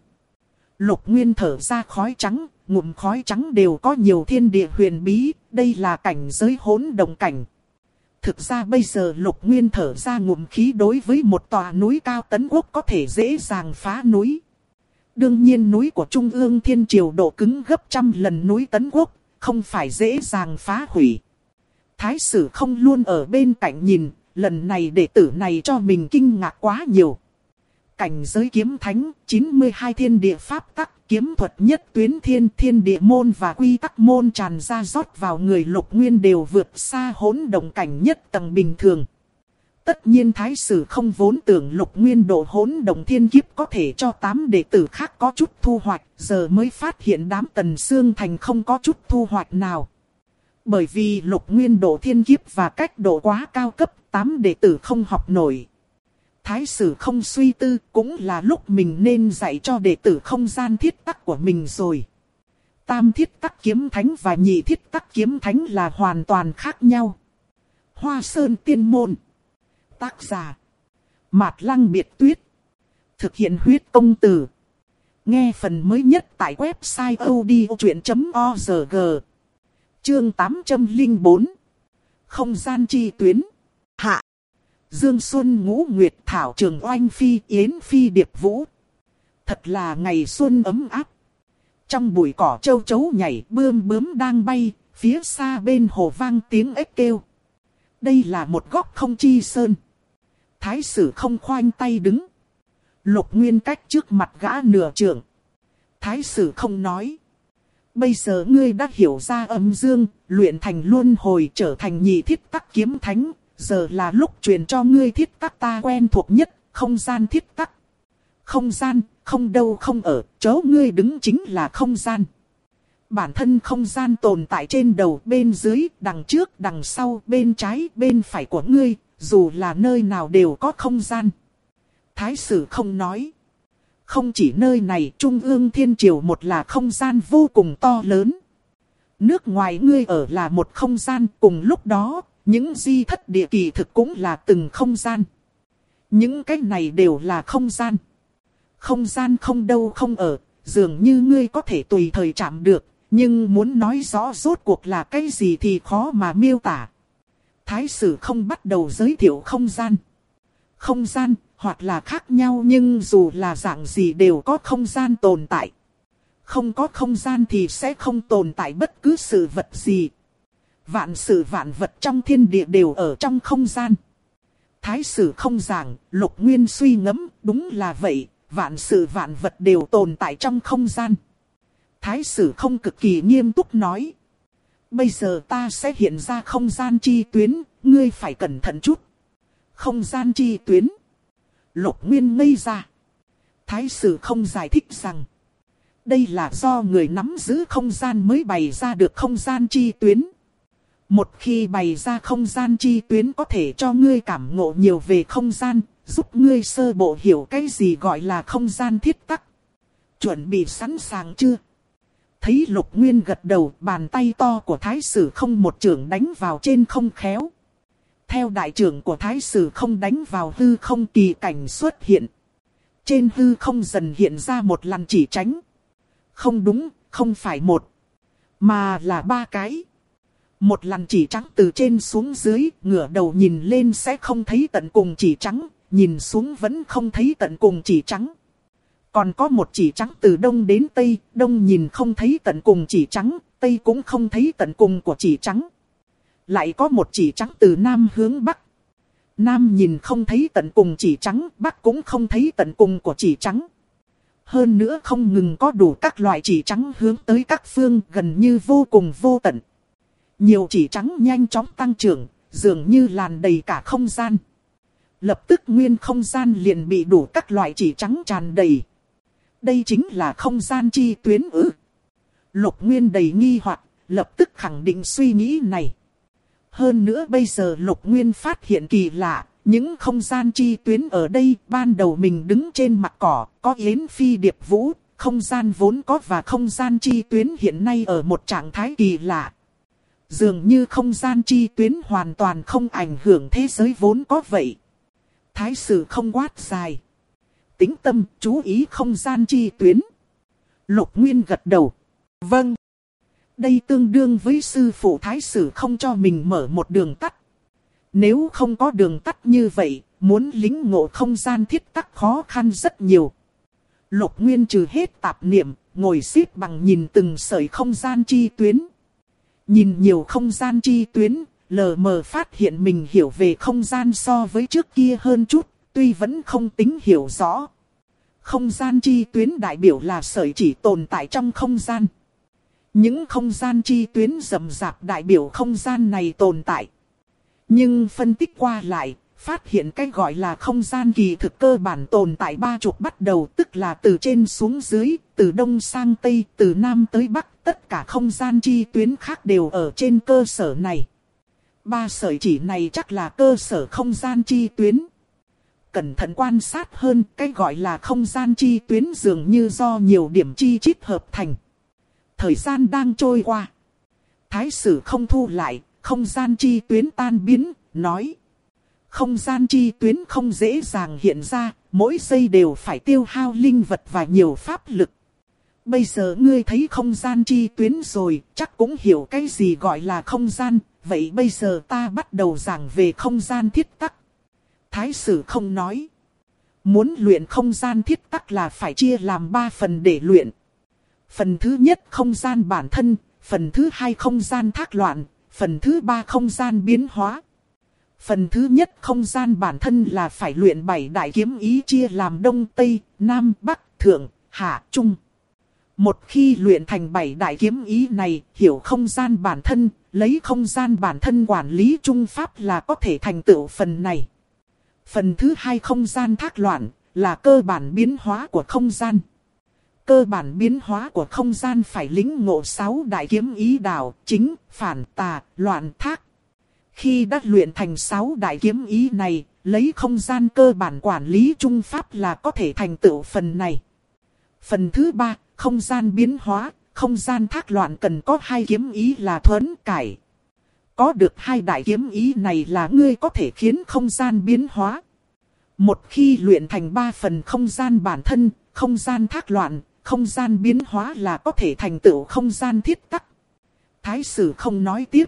Lục Nguyên thở ra khói trắng, ngụm khói trắng đều có nhiều thiên địa huyền bí, đây là cảnh giới hỗn động cảnh. Thực ra bây giờ Lục Nguyên thở ra ngụm khí đối với một tòa núi cao tấn quốc có thể dễ dàng phá núi. Đương nhiên núi của Trung ương Thiên Triều độ cứng gấp trăm lần núi tấn quốc, không phải dễ dàng phá hủy. Thái sử không luôn ở bên cạnh nhìn. Lần này đệ tử này cho mình kinh ngạc quá nhiều. Cảnh giới kiếm thánh, 92 thiên địa pháp tắc, kiếm thuật nhất tuyến thiên địa môn và quy tắc môn tràn ra rót vào người Lục Nguyên đều vượt xa hỗn động cảnh nhất tầng bình thường. Tất nhiên Thái Sử không vốn tưởng Lục Nguyên độ hỗn động thiên kiếp có thể cho 8 đệ tử khác có chút thu hoạch, giờ mới phát hiện đám Tần Xương Thành không có chút thu hoạch nào. Bởi vì Lục Nguyên độ thiên kiếp và cách độ quá cao cấp, 8 đệ tử không học nổi. Thái Sử không suy tư, cũng là lúc mình nên dạy cho đệ tử không gian thiết tắc của mình rồi. Tam thiết tắc kiếm thánh và nhị thiết tắc kiếm thánh là hoàn toàn khác nhau. Hoa Sơn Tiên Môn. Tác giả Mạt Lăng Biệt Tuyết. Thực hiện huyết công từ. Nghe phần mới nhất tại website odchuyện.org. Chương 804. Không gian chi tuyến. Hạ. Dương Xuân Ngũ Nguyệt Thảo Trường Oanh Phi Yến Phi Điệp Vũ. Thật là ngày xuân ấm áp. Trong bụi cỏ châu chấu nhảy, bươm bướm đang bay, phía xa bên hồ vang tiếng ếch kêu. Đây là một góc không chi sơn. Thái Sử không khoanh tay đứng. Lục Nguyên cách trước mặt gã nửa trượng. Thái Sử không nói. Bây giờ ngươi đã hiểu ra âm dương, luyện thành luân hồi trở thành nhị thiết tắc kiếm thánh. Giờ là lúc truyền cho ngươi thiết tắc ta quen thuộc nhất, không gian thiết tắc. Không gian, không đâu không ở, chỗ ngươi đứng chính là không gian. Bản thân không gian tồn tại trên đầu, bên dưới, đằng trước, đằng sau, bên trái, bên phải của ngươi, dù là nơi nào đều có không gian. Thái Sử không nói. Không chỉ nơi này, Trung ương Thiên Triều một là không gian vô cùng to lớn. Nước ngoài ngươi ở là một không gian, cùng lúc đó, những di thất địa kỳ thực cũng là từng không gian. Những cái này đều là không gian. Không gian không đâu không ở, dường như ngươi có thể tùy thời chạm được, nhưng muốn nói rõ rốt cuộc là cái gì thì khó mà miêu tả. Thái Sử không bắt đầu giới thiệu không gian. Không gian, hoặc là khác nhau nhưng dù là dạng gì đều có không gian tồn tại. Không có không gian thì sẽ không tồn tại bất cứ sự vật gì. Vạn sự vạn vật trong thiên địa đều ở trong không gian. Thái Sử không giảng, Lục Nguyên suy ngẫm, đúng là vậy, vạn sự vạn vật đều tồn tại trong không gian. Thái Sử không cực kỳ nghiêm túc nói. Bây giờ ta sẽ hiện ra không gian chi tuyến, ngươi phải cẩn thận chút. Không gian chi tuyến. Lục Nguyên ngây ra. Thái Sử không giải thích rằng. Đây là do người nắm giữ không gian mới bày ra được không gian chi tuyến. Một khi bày ra không gian chi tuyến có thể cho ngươi cảm ngộ nhiều về không gian, giúp ngươi sơ bộ hiểu cái gì gọi là không gian thiết tắc. Chuẩn bị sẵn sàng chưa? Thấy Lục Nguyên gật đầu, bàn tay to của Thái Sử không một chưởng đánh vào trên không khéo. Theo đại trưởng của Thái Sử không đánh vào hư không, kỳ cảnh xuất hiện. Trên hư không dần hiện ra một lằn chỉ tránh. Không đúng, không phải một, mà là 3 cái. Một lằn chỉ trắng từ trên xuống dưới, ngửa đầu nhìn lên sẽ không thấy tận cùng chỉ trắng, nhìn xuống vẫn không thấy tận cùng chỉ trắng. Còn có một chỉ trắng từ đông đến tây, đông nhìn không thấy tận cùng chỉ trắng, tây cũng không thấy tận cùng của chỉ trắng. Lại có một chỉ trắng từ nam hướng bắc. Nam nhìn không thấy tận cùng chỉ trắng, bắc cũng không thấy tận cùng của chỉ trắng. Hơn nữa không ngừng có đủ các loại chỉ trắng hướng tới các phương, gần như vô cùng vô tận. Nhiều chỉ trắng nhanh chóng tăng trưởng, dường như làn đầy cả không gian. Lập tức nguyên không gian liền bị đủ các loại chỉ trắng tràn đầy. Đây chính là không gian chi tuyến ư? Lục Nguyên đầy nghi hoặc, lập tức khẳng định suy nghĩ này. Hơn nữa bây giờ Lục Nguyên phát hiện kỳ lạ, những không gian chi tuyến ở đây, ban đầu mình đứng trên mặt cỏ, có Yến Phi Điệp Vũ, không gian vốn có và không gian chi tuyến hiện nay ở một trạng thái kỳ lạ. Dường như không gian chi tuyến hoàn toàn không ảnh hưởng thế giới vốn có vậy. Thái Sử không quát dài. Tĩnh tâm, chú ý không gian chi tuyến. Lục Nguyên gật đầu. Vâng. Đây tương đương với sư phụ Thái Sử không cho mình mở một đường tắt. Nếu không có đường tắt như vậy, muốn lĩnh ngộ không gian thiết tắc khó khăn rất nhiều. Lục Nguyên trừ hết tạp niệm, ngồi xếp bằng nhìn từng sợi không gian chi tuyến. Nhìn nhiều không gian chi tuyến, lờ mờ phát hiện mình hiểu về không gian so với trước kia hơn chút, tuy vẫn không tính hiểu rõ. Không gian chi tuyến đại biểu là sợi chỉ tồn tại trong không gian. Những không gian chi tuyến rậm rạp đại biểu không gian này tồn tại. Nhưng phân tích qua lại, phát hiện cái gọi là không gian kỳ thực cơ bản tồn tại ba trục bắt đầu, tức là từ trên xuống dưới, từ đông sang tây, từ nam tới bắc, tất cả không gian chi tuyến khác đều ở trên cơ sở này. Ba sợi chỉ này chắc là cơ sở không gian chi tuyến. Cẩn thận quan sát hơn, cái gọi là không gian chi tuyến dường như do nhiều điểm chi chít hợp thành. Thời gian đang trôi qua. Thái sử không thu lại, không gian chi tuyến tan biến, nói. Không gian chi tuyến không dễ dàng hiện ra, mỗi giây đều phải tiêu hao linh vật và nhiều pháp lực. Bây giờ ngươi thấy không gian chi tuyến rồi, chắc cũng hiểu cái gì gọi là không gian, vậy bây giờ ta bắt đầu giảng về không gian thiết tắc. Thái sử không nói. Muốn luyện không gian thiết tắc là phải chia làm 3 phần để luyện. Phần thứ nhất không gian bản thân, phần thứ hai không gian thác loạn, phần thứ ba không gian biến hóa. Phần thứ nhất không gian bản thân là phải luyện 7 đại kiếm ý chia làm đông, tây, nam, bắc, thượng, hạ, trung. Một khi luyện thành 7 đại kiếm ý này, hiểu không gian bản thân, lấy không gian bản thân quản lý trung pháp là có thể thành tựu phần này. Phần thứ hai không gian thác loạn, là cơ bản biến hóa của không gian. Cơ bản biến hóa của không gian phải lĩnh ngộ 6 đại kiếm ý đạo, chính, phản, tà, loạn, thác. Khi đã luyện thành 6 đại kiếm ý này, lấy không gian cơ bản quản lý trung pháp là có thể thành tựu phần này. Phần thứ ba, không gian biến hóa, không gian thác loạn cần có 2 kiếm ý là thuẫn cải. Có được 2 đại kiếm ý này là ngươi có thể khiến không gian biến hóa. Một khi luyện thành 3 phần không gian bản thân, không gian thác loạn, không gian biến hóa là có thể thành tựu không gian thiết tắc. Thái sử không nói tiếp.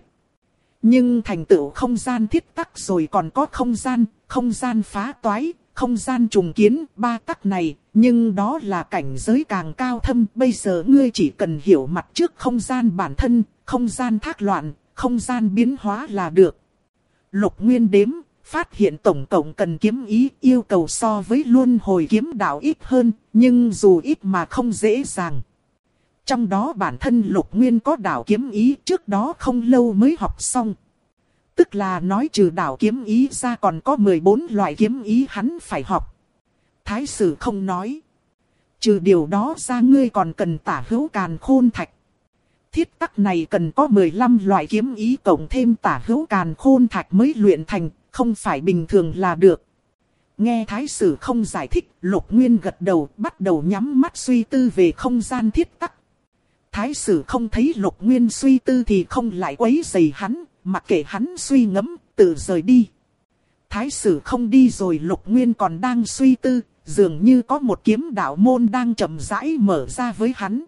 Nhưng thành tựu không gian thiết tắc rồi còn có không gian phá toái, không gian trùng kiến, 3 tắc này, nhưng đó là cảnh giới càng cao thâm. Bây giờ ngươi chỉ cần hiểu mặt trước không gian bản thân, không gian thác loạn, không gian biến hóa là được. Lục Nguyên đếm, phát hiện tổng cộng cần kiếm ý yêu cầu so với luân hồi kiếm đạo ít hơn, nhưng dù ít mà không dễ dàng. Trong đó bản thân Lục Nguyên có đạo kiếm ý trước đó không lâu mới học xong. Tức là nói trừ đạo kiếm ý ra còn có 14 loại kiếm ý hắn phải học. Thái sử không nói. Trừ điều đó ra ngươi còn cần tả hữu càn khôn thạch. Thiết tắc này cần có 15 loại kiếm ý cộng thêm tả hữu càn khôn thạch mới luyện thành, không phải bình thường là được. Nghe Thái sử không giải thích, Lục Nguyên gật đầu, bắt đầu nhắm mắt suy tư về không gian thiết tắc. Thái sử không thấy Lục Nguyên suy tư thì không lại quấy rầy hắn, mặc kệ hắn suy ngẫm, tự rời đi. Thái sử không đi rồi Lục Nguyên còn đang suy tư, dường như có một kiếm đạo môn đang chậm rãi mở ra với hắn.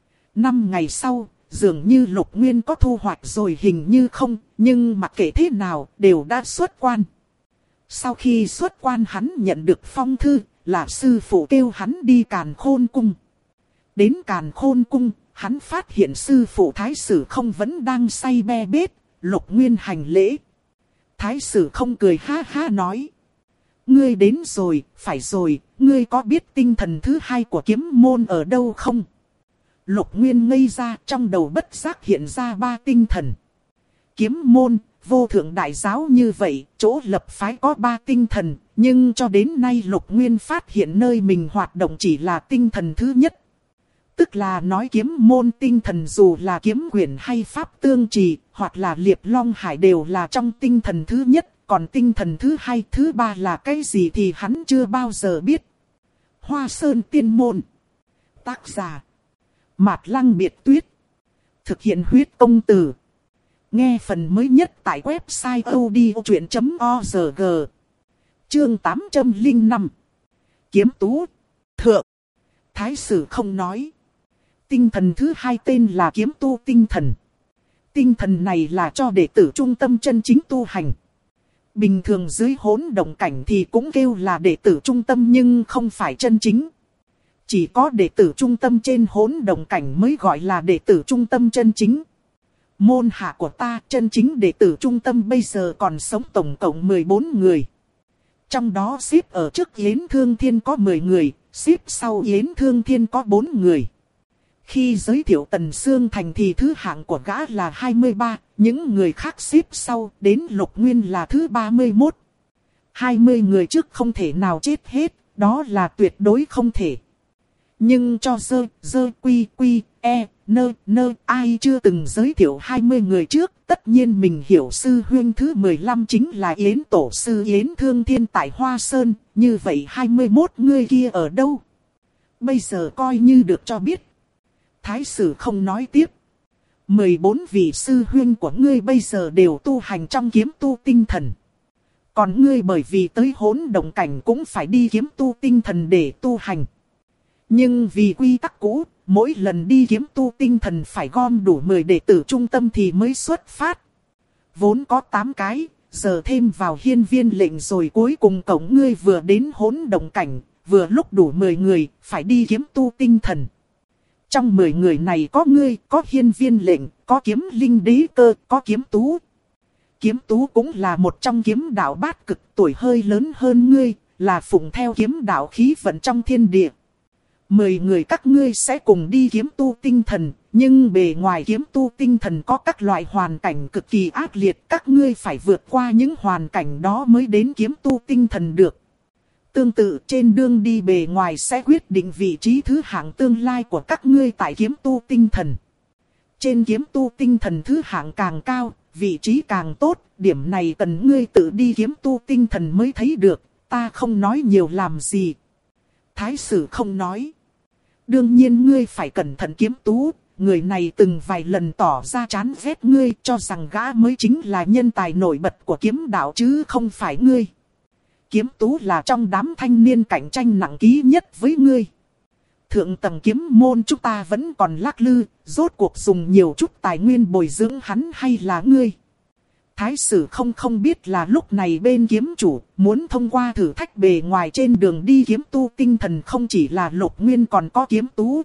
5 ngày sau, dường như Lục Nguyên có thu hoạch rồi hình như không, nhưng mặc kệ thế nào đều đã xuất quan. Sau khi xuất quan hắn nhận được phong thư, là sư phụ kêu hắn đi Càn Khôn Cung. Đến Càn Khôn Cung, hắn phát hiện sư phụ Thái sử không vẫn đang say be bết. Lục Nguyên hành lễ. Thái sử không cười ha ha nói. Ngươi đến rồi, phải rồi, ngươi có biết tinh thần thứ hai của kiếm môn ở đâu không? Lục Nguyên ngây ra, trong đầu bất giác hiện ra 3 tinh thần. Kiếm môn, vô thượng đại giáo như vậy, chỗ lập phái có 3 tinh thần, nhưng cho đến nay Lục Nguyên phát hiện nơi mình hoạt động chỉ là tinh thần thứ nhất. Tức là nói kiếm môn tinh thần dù là kiếm quyển hay pháp tương trì, hoặc là liệp long hải đều là trong tinh thần thứ nhất, còn tinh thần thứ hai, thứ ba là cái gì thì hắn chưa bao giờ biết. Hoa Sơn Tiên Môn. Tác giả Mạt Lăng Biệt Tuyết. Thực hiện huyết công từ. Nghe phần mới nhất tại website odchuyện.org. Chương 805. Kiếm tú. Thượng. Thái sử không nói. Tinh thần thứ hai tên là kiếm tu tinh thần. Tinh thần này là cho đệ tử trung tâm chân chính tu hành. Bình thường dưới hỗn động cảnh thì cũng kêu là đệ tử trung tâm nhưng không phải chân chính. Chỉ có đệ tử trung tâm trên hỗn động cảnh mới gọi là đệ tử trung tâm chân chính. Môn hạ của ta chân chính đệ tử trung tâm bây giờ còn sống tổng cộng 14 người. Trong đó xếp ở trước Yến Thương Thiên có 10 người, xếp sau Yến Thương Thiên có 4 người. Khi giới thiệu Tần Sương Thành thì thứ hạng của gã là 23, những người khác xếp sau đến Lục Nguyên là thứ 31. 20 người trước không thể nào chết hết, đó là tuyệt đối không thể. Nhưng cho ai chưa từng giới thiệu 20 người trước, tất nhiên mình hiểu sư huynh thứ 15 chính là Yến tổ sư Yến Thương Thiên tại Hoa Sơn, như vậy 21 người kia ở đâu? Bây giờ coi như được cho biết. Thái sử không nói tiếp. 14 vị sư huynh của ngươi bây giờ đều tu hành trong kiếm tu tinh thần. Còn ngươi bởi vì tới hỗn động cảnh cũng phải đi kiếm tu tinh thần để tu hành. Nhưng vì quy tắc cũ, mỗi lần đi kiếm tu tinh thần phải gom đủ 10 đệ tử trung tâm thì mới xuất phát. Vốn có 8 cái, giờ thêm vào hiên viên lệnh rồi cuối cùng cổng ngươi vừa đến hỗn động cảnh, vừa lúc đủ 10 người, phải đi kiếm tu tinh thần. Trong 10 người này có ngươi, có hiên viên lệnh, có kiếm linh đế cơ, có kiếm tú. Kiếm tú cũng là một trong kiếm đạo bát cực, tuổi hơi lớn hơn ngươi, là phụng theo kiếm đạo khí vận trong thiên địa. 10 người các ngươi sẽ cùng đi kiếm tu tinh thần, nhưng bề ngoài kiếm tu tinh thần có các loại hoàn cảnh cực kỳ ác liệt, các ngươi phải vượt qua những hoàn cảnh đó mới đến kiếm tu tinh thần được. Tương tự trên đường đi bề ngoài sẽ quyết định vị trí thứ hạng tương lai của các ngươi tại kiếm tu tinh thần. Trên kiếm tu tinh thần thứ hạng càng cao, vị trí càng tốt, điểm này cần ngươi tự đi kiếm tu tinh thần mới thấy được, ta không nói nhiều làm gì. Thái sử không nói. Đương nhiên ngươi phải cẩn thận kiếm tú, người này từng vài lần tỏ ra chán ghét ngươi, cho rằng gã mới chính là nhân tài nổi bật của kiếm đạo chứ không phải ngươi. Kiếm tú là trong đám thanh niên cạnh tranh nặng ký nhất với ngươi. Thượng tầng kiếm môn chúng ta vẫn còn lắc lư, rốt cuộc dùng nhiều chút tài nguyên bồi dưỡng hắn hay là ngươi. Thái sử không biết là lúc này bên kiếm chủ muốn thông qua thử thách bề ngoài trên đường đi kiếm tu tinh thần không chỉ là Lục Nguyên còn có kiếm tú.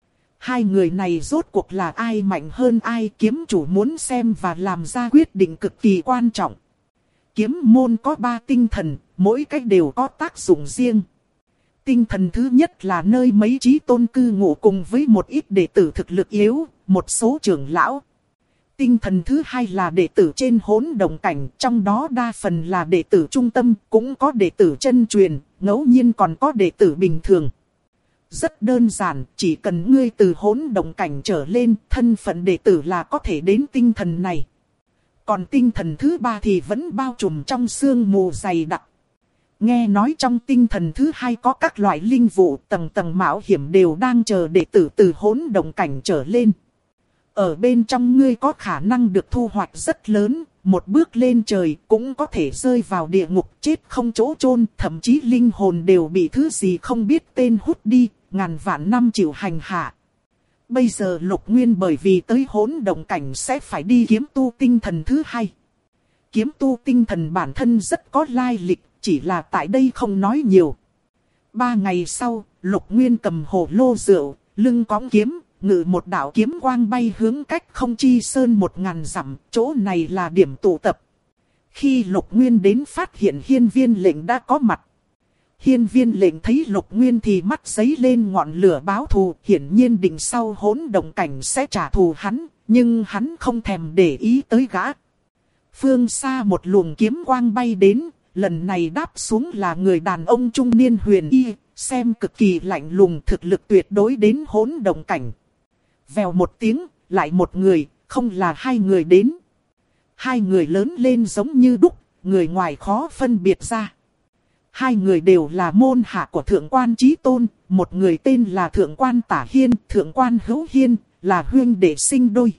Hai người này rốt cuộc là ai mạnh hơn ai, kiếm chủ muốn xem và làm ra quyết định cực kỳ quan trọng. Kiếm môn có 3 tinh thần, mỗi cách đều có tác dụng riêng. Tinh thần thứ nhất là nơi mấy chí tôn cư ngụ cùng với một ít đệ tử thực lực yếu, một số trưởng lão. Tinh thần thứ hai là đệ tử trên hỗn động cảnh, trong đó đa phần là đệ tử trung tâm, cũng có đệ tử chân truyền, ngẫu nhiên còn có đệ tử bình thường. Rất đơn giản, chỉ cần ngươi từ hỗn động cảnh trở lên, thân phận đệ tử là có thể đến tinh thần này. Còn tinh thần thứ ba thì vẫn bao trùm trong sương mù dày đặc. Nghe nói trong tinh thần thứ hai có các loại linh vụ tầng tầng mạo hiểm đều đang chờ đệ tử từ hỗn động cảnh trở lên. Ở bên trong ngươi có khả năng được thu hoạch rất lớn, một bước lên trời cũng có thể rơi vào địa ngục chết không chỗ chôn, thậm chí linh hồn đều bị thứ gì không biết tên hút đi, ngàn vạn năm chịu hành hạ. Bây giờ Lục Nguyên bởi vì tới hỗn động cảnh sẽ phải đi kiếm tu tinh thần thứ hai. Kiếm tu tinh thần bản thân rất có lai lịch, chỉ là tại đây không nói nhiều. 3 ngày sau, Lục Nguyên cầm hồ lô rượu, lưng cõng kiếm, ngự một đạo kiếm quang bay hướng cách không chi sơn 1000 dặm, chỗ này là điểm tụ tập. Khi Lục Nguyên đến phát hiện hiên viên lệnh đã có mặt. Hiên viên lệnh thấy Lục Nguyên thì mắt giấy lên ngọn lửa báo thù, hiển nhiên định sau hỗn động cảnh sẽ trả thù hắn, nhưng hắn không thèm để ý tới gã. Phương xa một luồng kiếm quang bay đến, lần này đáp xuống là người đàn ông trung niên huyền y, xem cực kỳ lạnh lùng, thực lực tuyệt đối đến hỗn động cảnh. Vèo một tiếng, lại một người, không là 2 người đến. 2 người lớn lên giống như đúc, người ngoài khó phân biệt ra. 2 người đều là môn hạ của Thượng quan Chí Tôn, một người tên là Thượng quan Tả Hiên, Thượng quan Hữu Hiên, là huynh đệ sinh đôi.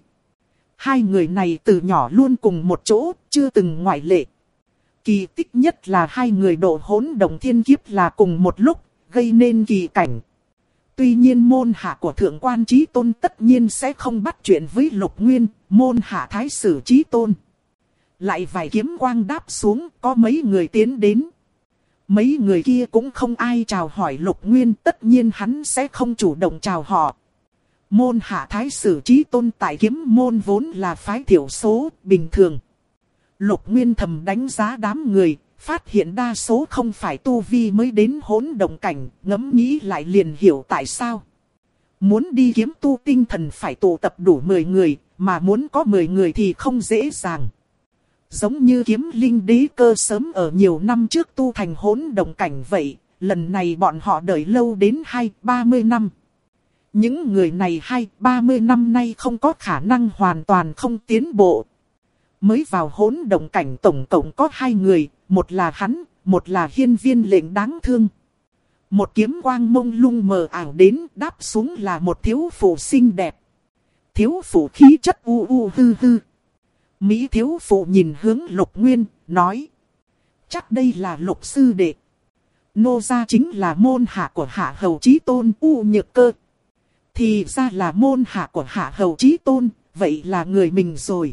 2 người này từ nhỏ luôn cùng một chỗ, chưa từng ngoại lệ. Kỳ tích nhất là 2 người độ hỗn động thiên kiếp là cùng một lúc, gây nên kỳ cảnh. Tuy nhiên môn hạ của Thượng quan Chí Tôn tất nhiên sẽ không bắt chuyện với Lục Nguyên, môn hạ Thái sử Chí Tôn. Lại vài kiếm quang đáp xuống, có mấy người tiến đến. Mấy người kia cũng không ai chào hỏi Lục Nguyên, tất nhiên hắn sẽ không chủ động chào họ. Môn hạ Thái sử Chí Tôn tại kiếm môn vốn là phái thiểu số, bình thường. Lục Nguyên thầm đánh giá đám người, phát hiện đa số không phải tu vi mới đến hỗn động cảnh, ngẫm nghĩ lại liền hiểu tại sao. Muốn đi kiếm tu tinh thần phải tụ tập đủ 10 người, mà muốn có 10 người thì không dễ dàng. Giống như kiếm linh đế cơ sớm ở nhiều năm trước tu thành hỗn động cảnh vậy, lần này bọn họ đợi lâu đến 20-30 năm. Những người này 20-30 năm nay không có khả năng hoàn toàn không tiến bộ. Mới vào hỗn động cảnh tổng cộng có 2 người, một là hắn, một là hiên viên lệnh đáng thương. Một kiếm quang mông lung mờ ảo đến, đáp xuống là một thiếu phụ xinh đẹp. Thiếu phụ khí chất u u hư hư. Mỹ thiếu phụ nhìn hướng Lục Nguyên, nói. Chắc đây là Lục sư đệ. Nô gia chính là môn hạ của Hạ Hầu Chí Tôn U Nhược Cơ. Thì ra là môn hạ của Hạ Hầu Chí Tôn, vậy là người mình rồi.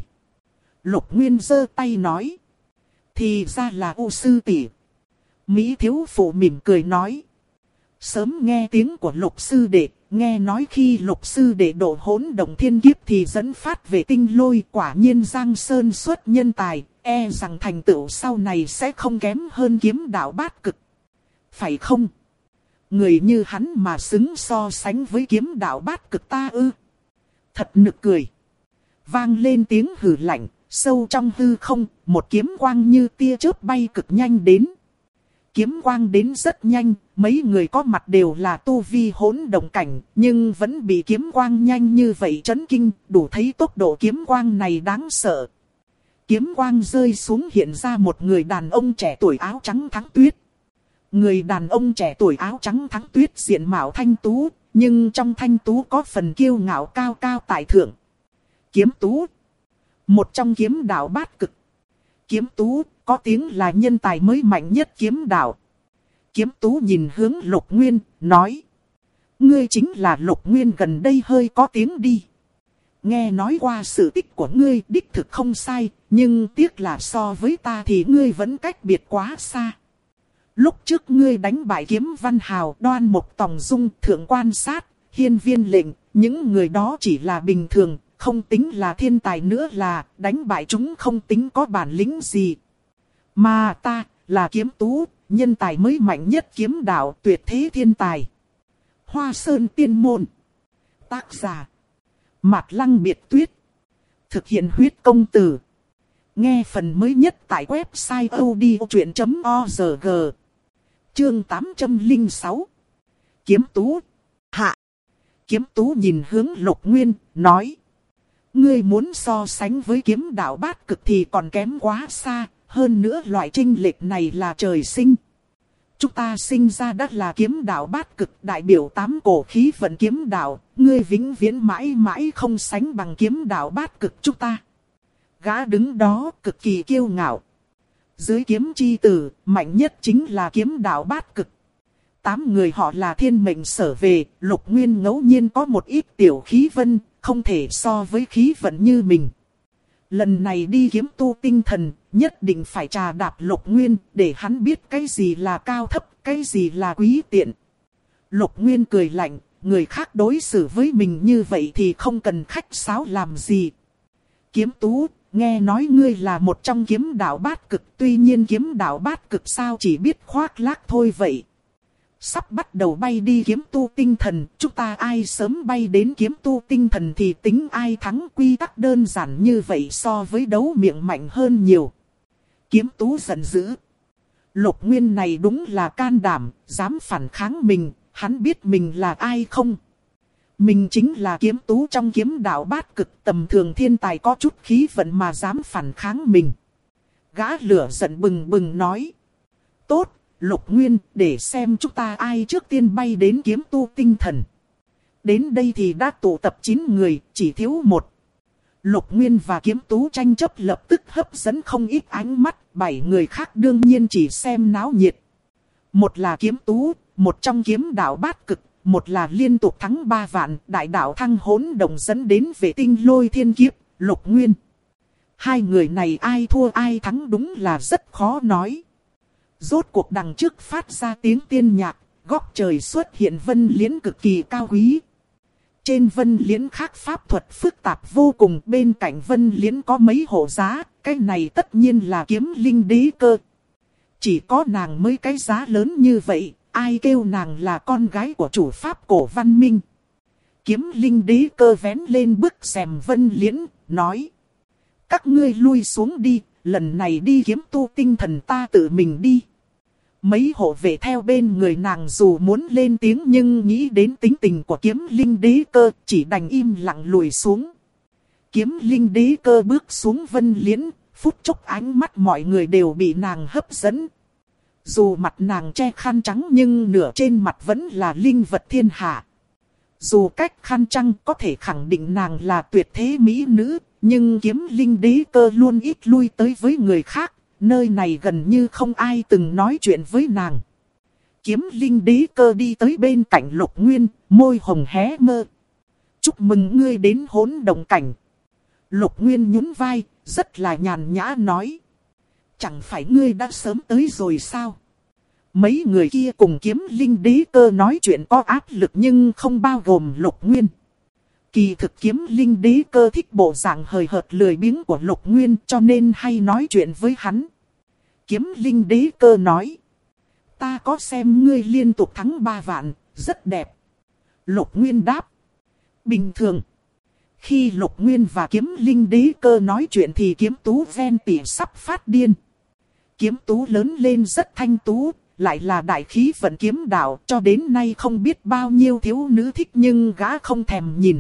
Lục Nguyên giơ tay nói. Thì ra là U sư tỷ. Mỹ thiếu phụ mỉm cười nói. Sớm nghe tiếng của Lục sư đệ, nghe nói khi Lục sư đệ độ hỗn động thiên kiếp thì dẫn phát về tinh lôi, quả nhiên Giang Sơn xuất nhân tài, e rằng thành tựu sau này sẽ không kém hơn kiếm đạo bát cực. Phải không? Người như hắn mà xứng so sánh với kiếm đạo bát cực ta ư? Thật nực cười. Vang lên tiếng hừ lạnh, sâu trong hư không, một kiếm quang như tia chớp bay cực nhanh đến. Kiếm quang đến rất nhanh, mấy người có mặt đều là tu vi hỗn động cảnh, nhưng vẫn bị kiếm quang nhanh như vậy chấn kinh, đủ thấy tốc độ kiếm quang này đáng sợ. Kiếm quang rơi xuống hiện ra một người đàn ông trẻ tuổi áo trắng thắng tuyết. Người đàn ông trẻ tuổi áo trắng thắng tuyết diện mạo thanh tú, nhưng trong thanh tú có phần kiêu ngạo cao cao tại thượng. Kiếm tú, một trong kiếm đạo bát cực. Kiếm tú, có tiếng là nhân tài mới mạnh nhất kiếm đạo. Kiếm tú nhìn hướng Lục Nguyên, nói. Ngươi chính là Lục Nguyên gần đây hơi có tiếng đi. Nghe nói qua sự tích của ngươi đích thực không sai, nhưng tiếc là so với ta thì ngươi vẫn cách biệt quá xa. Lúc trước ngươi đánh bại Kiếm Văn Hào, Đoan Mộc Tòng Dung, Thượng Quan Sát, Hiên Viên Lệnh, những người đó chỉ là bình thường, không tính là thiên tài nữa, là đánh bại chúng không tính có bản lĩnh gì. Mà ta là kiếm tú, nhân tài mới mạnh nhất kiếm đạo, tuyệt thế thiên tài. Hoa Sơn Tiên Môn. Tác giả Mạt Lăng Biệt Tuyết. Thực hiện huyết công từ. Nghe phần mới nhất tại website odchuyện.org. Chương 806. Kiếm tú. Hạ. Kiếm tú nhìn hướng Lục Nguyên, nói. Ngươi muốn so sánh với kiếm đạo bát cực thì còn kém quá xa. Hơn nữa loại chênh lệch này là trời sinh. Chúng ta sinh ra đã là kiếm đạo bát cực, đại biểu 8 cổ khí vận kiếm đạo. Ngươi vĩnh viễn mãi mãi không sánh bằng kiếm đạo bát cực chúng ta. Gã đứng đó cực kỳ kiêu ngạo. Dưới kiếm chi tử, mạnh nhất chính là kiếm đạo bát cực. 8 người họ là thiên mệnh sở về, Lục Nguyên ngẫu nhiên có một ít tiểu khí vân, không thể so với khí vận như mình. Lần này đi kiếm tu tinh thần, nhất định phải trà đạp Lục Nguyên, để hắn biết cái gì là cao thấp, cái gì là quý tiện. Lục Nguyên cười lạnh, người khác đối xử với mình như vậy thì không cần khách sáo làm gì. Kiếm tú, nghe nói ngươi là một trong kiếm đạo bát cực, tuy nhiên kiếm đạo bát cực sao chỉ biết khoác lác thôi vậy. Sắp bắt đầu bay đi kiếm tu tinh thần, chúng ta ai sớm bay đến kiếm tu tinh thần thì tính ai thắng, quy tắc đơn giản như vậy so với đấu miệng mạnh hơn nhiều. Kiếm tú giận dữ. Lục Nguyên này đúng là can đảm, dám phản kháng mình, hắn biết mình là ai không? Mình chính là kiếm tú trong kiếm đạo bát cực, tầm thường thiên tài có chút khí vận mà dám phản kháng mình. Gã lửa giận bừng bừng nói. Tốt, Lục Nguyên, để xem chúng ta ai trước tiên bay đến kiếm tu tinh thần. Đến đây thì đã tụ tập 9 người, chỉ thiếu 1. Lục Nguyên và kiếm tú tranh chấp lập tức hấp dẫn không ít ánh mắt, 7 người khác đương nhiên chỉ xem náo nhiệt. Một là kiếm tú, một trong kiếm đạo bát cực, một là liên tục thắng 3 vạn, đại đạo thăng hỗn động dẫn đến vệ tinh lôi thiên kiếp, Lục Nguyên. 2 người này ai thua ai thắng đúng là rất khó nói. Rốt cuộc đằng trước phát ra tiếng tiên nhạc, góc trời xuất hiện vân liễn cực kỳ cao quý. Trên vân liễn khác pháp thuật phức tạp vô cùng, bên cạnh vân liễn có mấy hộ giá, cái này tất nhiên là kiếm linh đế cơ. Chỉ có nàng mới cái giá lớn như vậy, ai kêu nàng là con gái của chủ pháp cổ văn minh. Kiếm linh đế cơ vén lên bức rèm vân liễn, nói. Các ngươi lui xuống đi, lần này đi kiếm tu tinh thần ta tự mình đi. Mấy hộ vệ theo bên người nàng dù muốn lên tiếng nhưng nghĩ đến tính tình của kiếm linh đế cơ, chỉ đành im lặng lùi xuống. Kiếm linh đế cơ bước xuống vân liễn, phút chốc ánh mắt mọi người đều bị nàng hấp dẫn. Dù mặt nàng che khăn trắng nhưng nửa trên mặt vẫn là linh vật thiên hạ. Dù cách khăn trăng có thể khẳng định nàng là tuyệt thế mỹ nữ, nhưng kiếm linh đế cơ luôn ít lui tới với người khác. Nơi này gần như không ai từng nói chuyện với nàng. Kiếm linh đế cơ đi tới bên cạnh Lục Nguyên, môi hồng hé mơ. Chúc mừng ngươi đến hỗn động cảnh. Lục Nguyên nhún vai, rất là nhàn nhã nói. Chẳng phải ngươi đã sớm tới rồi sao? Mấy người kia cùng kiếm linh đế cơ nói chuyện có áp lực nhưng không bao gồm Lục Nguyên. Kỳ thực kiếm linh đế cơ thích bộ dạng hời hợt lười biếng của Lục Nguyên cho nên hay nói chuyện với hắn. Kiếm linh đế cơ nói. Ta có xem ngươi liên tục thắng 3 vạn, rất đẹp. Lục Nguyên đáp. Bình thường. Khi Lục Nguyên và kiếm linh đế cơ nói chuyện thì kiếm tú ven tỉ sắp phát điên. Kiếm tú lớn lên rất thanh tú, lại là đại khí vận kiếm đạo, cho đến nay không biết bao nhiêu thiếu nữ thích nhưng gã không thèm nhìn.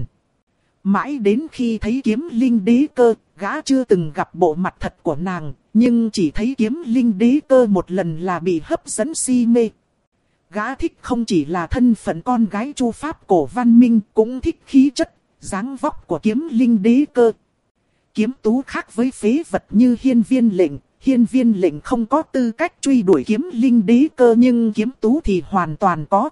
Mãi đến khi thấy kiếm linh đế cơ, gã chưa từng gặp bộ mặt thật của nàng, nhưng chỉ thấy kiếm linh đế cơ một lần là bị hấp dẫn si mê. Gã thích không chỉ là thân phận con gái chu pháp cổ văn minh, cũng thích khí chất, dáng vóc của kiếm linh đế cơ. Kiếm tú khác với phế vật như hiên viên lệnh. Hiên viên lệnh không có tư cách truy đuổi kiếm linh đế cơ nhưng kiếm tú thì hoàn toàn có.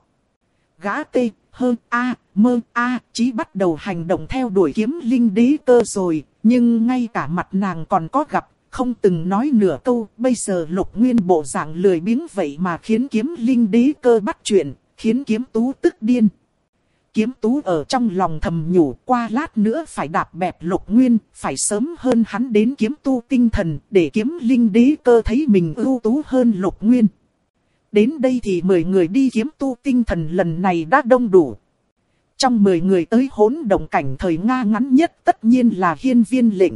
Gã tê, hơ, a, mơ, a, chí bắt đầu hành động theo đuổi kiếm linh đế cơ rồi. Nhưng ngay cả mặt nàng còn có gặp, không từng nói nửa câu. Bây giờ Lục Nguyên bộ dạng lười biếng vậy mà khiến kiếm linh đế cơ bắt chuyện, khiến kiếm tú tức điên. Kiếm tú ở trong lòng thầm nhủ qua lát nữa phải đạp bẹp Lục Nguyên, phải sớm hơn hắn đến kiếm tu tinh thần để kiếm linh đế cơ thấy mình ưu tú hơn Lục Nguyên. Đến đây thì 10 người đi kiếm tu tinh thần lần này đã đông đủ. Trong 10 người tới hỗn động cảnh thời Nga ngắn nhất tất nhiên là hiên viên lệnh.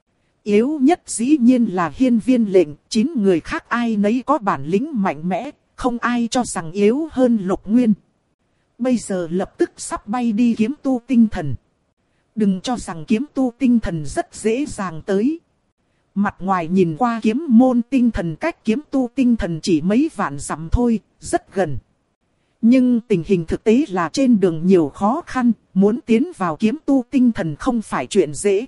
Yếu nhất dĩ nhiên là hiên viên lệnh, 9 người khác ai nấy có bản lĩnh mạnh mẽ, không ai cho rằng yếu hơn Lục Nguyên. Bây giờ lập tức sắp bay đi kiếm tu tinh thần. Đừng cho rằng kiếm tu tinh thần rất dễ dàng tới. Mặt ngoài nhìn qua kiếm môn tinh thần cách kiếm tu tinh thần chỉ mấy vạn dặm thôi, rất gần. Nhưng tình hình thực tế là trên đường nhiều khó khăn, muốn tiến vào kiếm tu tinh thần không phải chuyện dễ.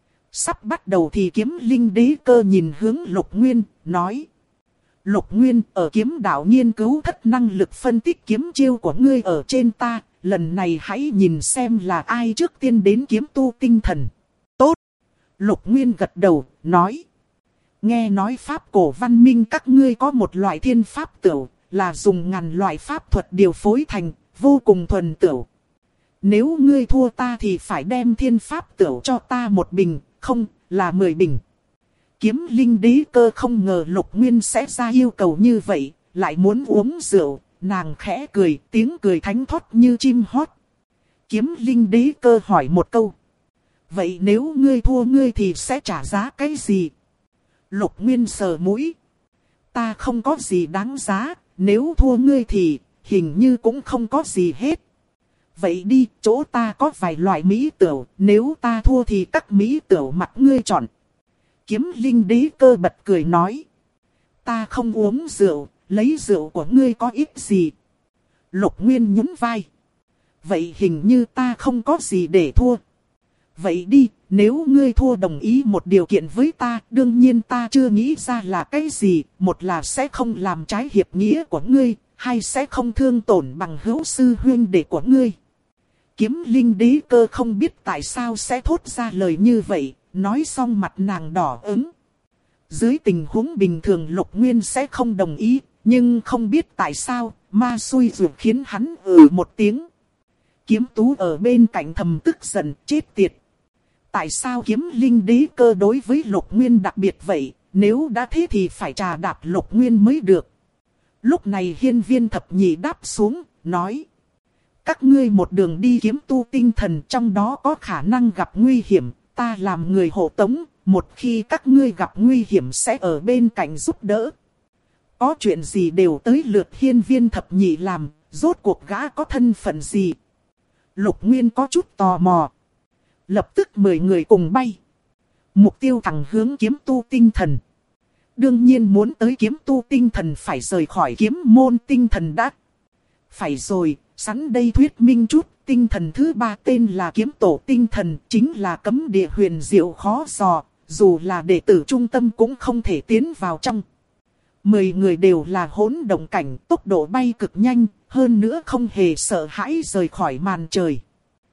Sắp bắt đầu thì kiếm linh đế cơ nhìn hướng Lục Nguyên, nói. Lục Nguyên, ở kiếm đạo nghiên cứu thất năng lực phân tích kiếm chiêu của ngươi ở trên ta, lần này hãy nhìn xem là ai trước tiên đến kiếm tu tinh thần. Tốt! Lục Nguyên gật đầu, nói. Nghe nói pháp cổ văn minh các ngươi có một loại thiên pháp tửu, là dùng ngàn loại pháp thuật điều phối thành, vô cùng thuần tửu. Nếu ngươi thua ta thì phải đem thiên pháp tửu cho ta một bình, không, là 10 bình. Kiếm linh đế cơ không ngờ Lục Nguyên sẽ ra yêu cầu như vậy, lại muốn uống rượu, nàng khẽ cười, tiếng cười thánh thót như chim hót. Kiếm linh đế cơ hỏi một câu. Vậy nếu ngươi thua ngươi thì sẽ trả giá cái gì? Lục Nguyên sờ mũi. Ta không có gì đáng giá, nếu thua ngươi thì hình như cũng không có gì hết. Vậy đi, chỗ ta có vài loại mỹ tửu, nếu ta thua thì các mỹ tửu mặt ngươi chọn. Kiếm linh đế cơ bật cười nói. Ta không uống rượu, lấy rượu của ngươi có ích gì? Lục Nguyên nhún vai. Vậy hình như ta không có gì để thua. Vậy đi, nếu ngươi thua đồng ý một điều kiện với ta, đương nhiên ta chưa nghĩ ra là cái gì. Một là sẽ không làm trái hiệp nghĩa của ngươi, hai sẽ không thương tổn bằng hữu sư huynh đệ của ngươi. Kiếm linh đế cơ không biết tại sao sẽ thốt ra lời như vậy. Nói xong mặt nàng đỏ ửng. Dưới tình huống bình thường Lục Nguyên sẽ không đồng ý, nhưng không biết tại sao, ma xui ruột khiến hắn một tiếng. Kiếm tú ở bên cạnh thầm tức giận, chết tiệt. Tại sao kiếm linh đế cơ đối với Lục Nguyên đặc biệt vậy, nếu đã thế thì phải trà đạp Lục Nguyên mới được. Lúc này hiên viên thập nhị đáp xuống, nói. Các ngươi một đường đi kiếm tu tinh thần trong đó có khả năng gặp nguy hiểm. Ta làm người hộ tống, một khi các ngươi gặp nguy hiểm sẽ ở bên cạnh giúp đỡ. Có chuyện gì đều tới lượt hiên viên thập nhị làm, rốt cuộc gã có thân phận gì? Lục Nguyên có chút tò mò. Lập tức 10 người cùng bay. Mục tiêu thẳng hướng kiếm tu tinh thần. Đương nhiên muốn tới kiếm tu tinh thần phải rời khỏi kiếm môn tinh thần đã. Phải rồi, sẵn đây thuyết minh chút, tinh thần thứ 3 tên là kiếm tổ tinh thần, chính là cấm địa huyền diệu khó dò, dù là đệ tử trung tâm cũng không thể tiến vào trong. 10 người đều là hỗn động cảnh, tốc độ bay cực nhanh, hơn nữa không hề sợ hãi rời khỏi màn trời.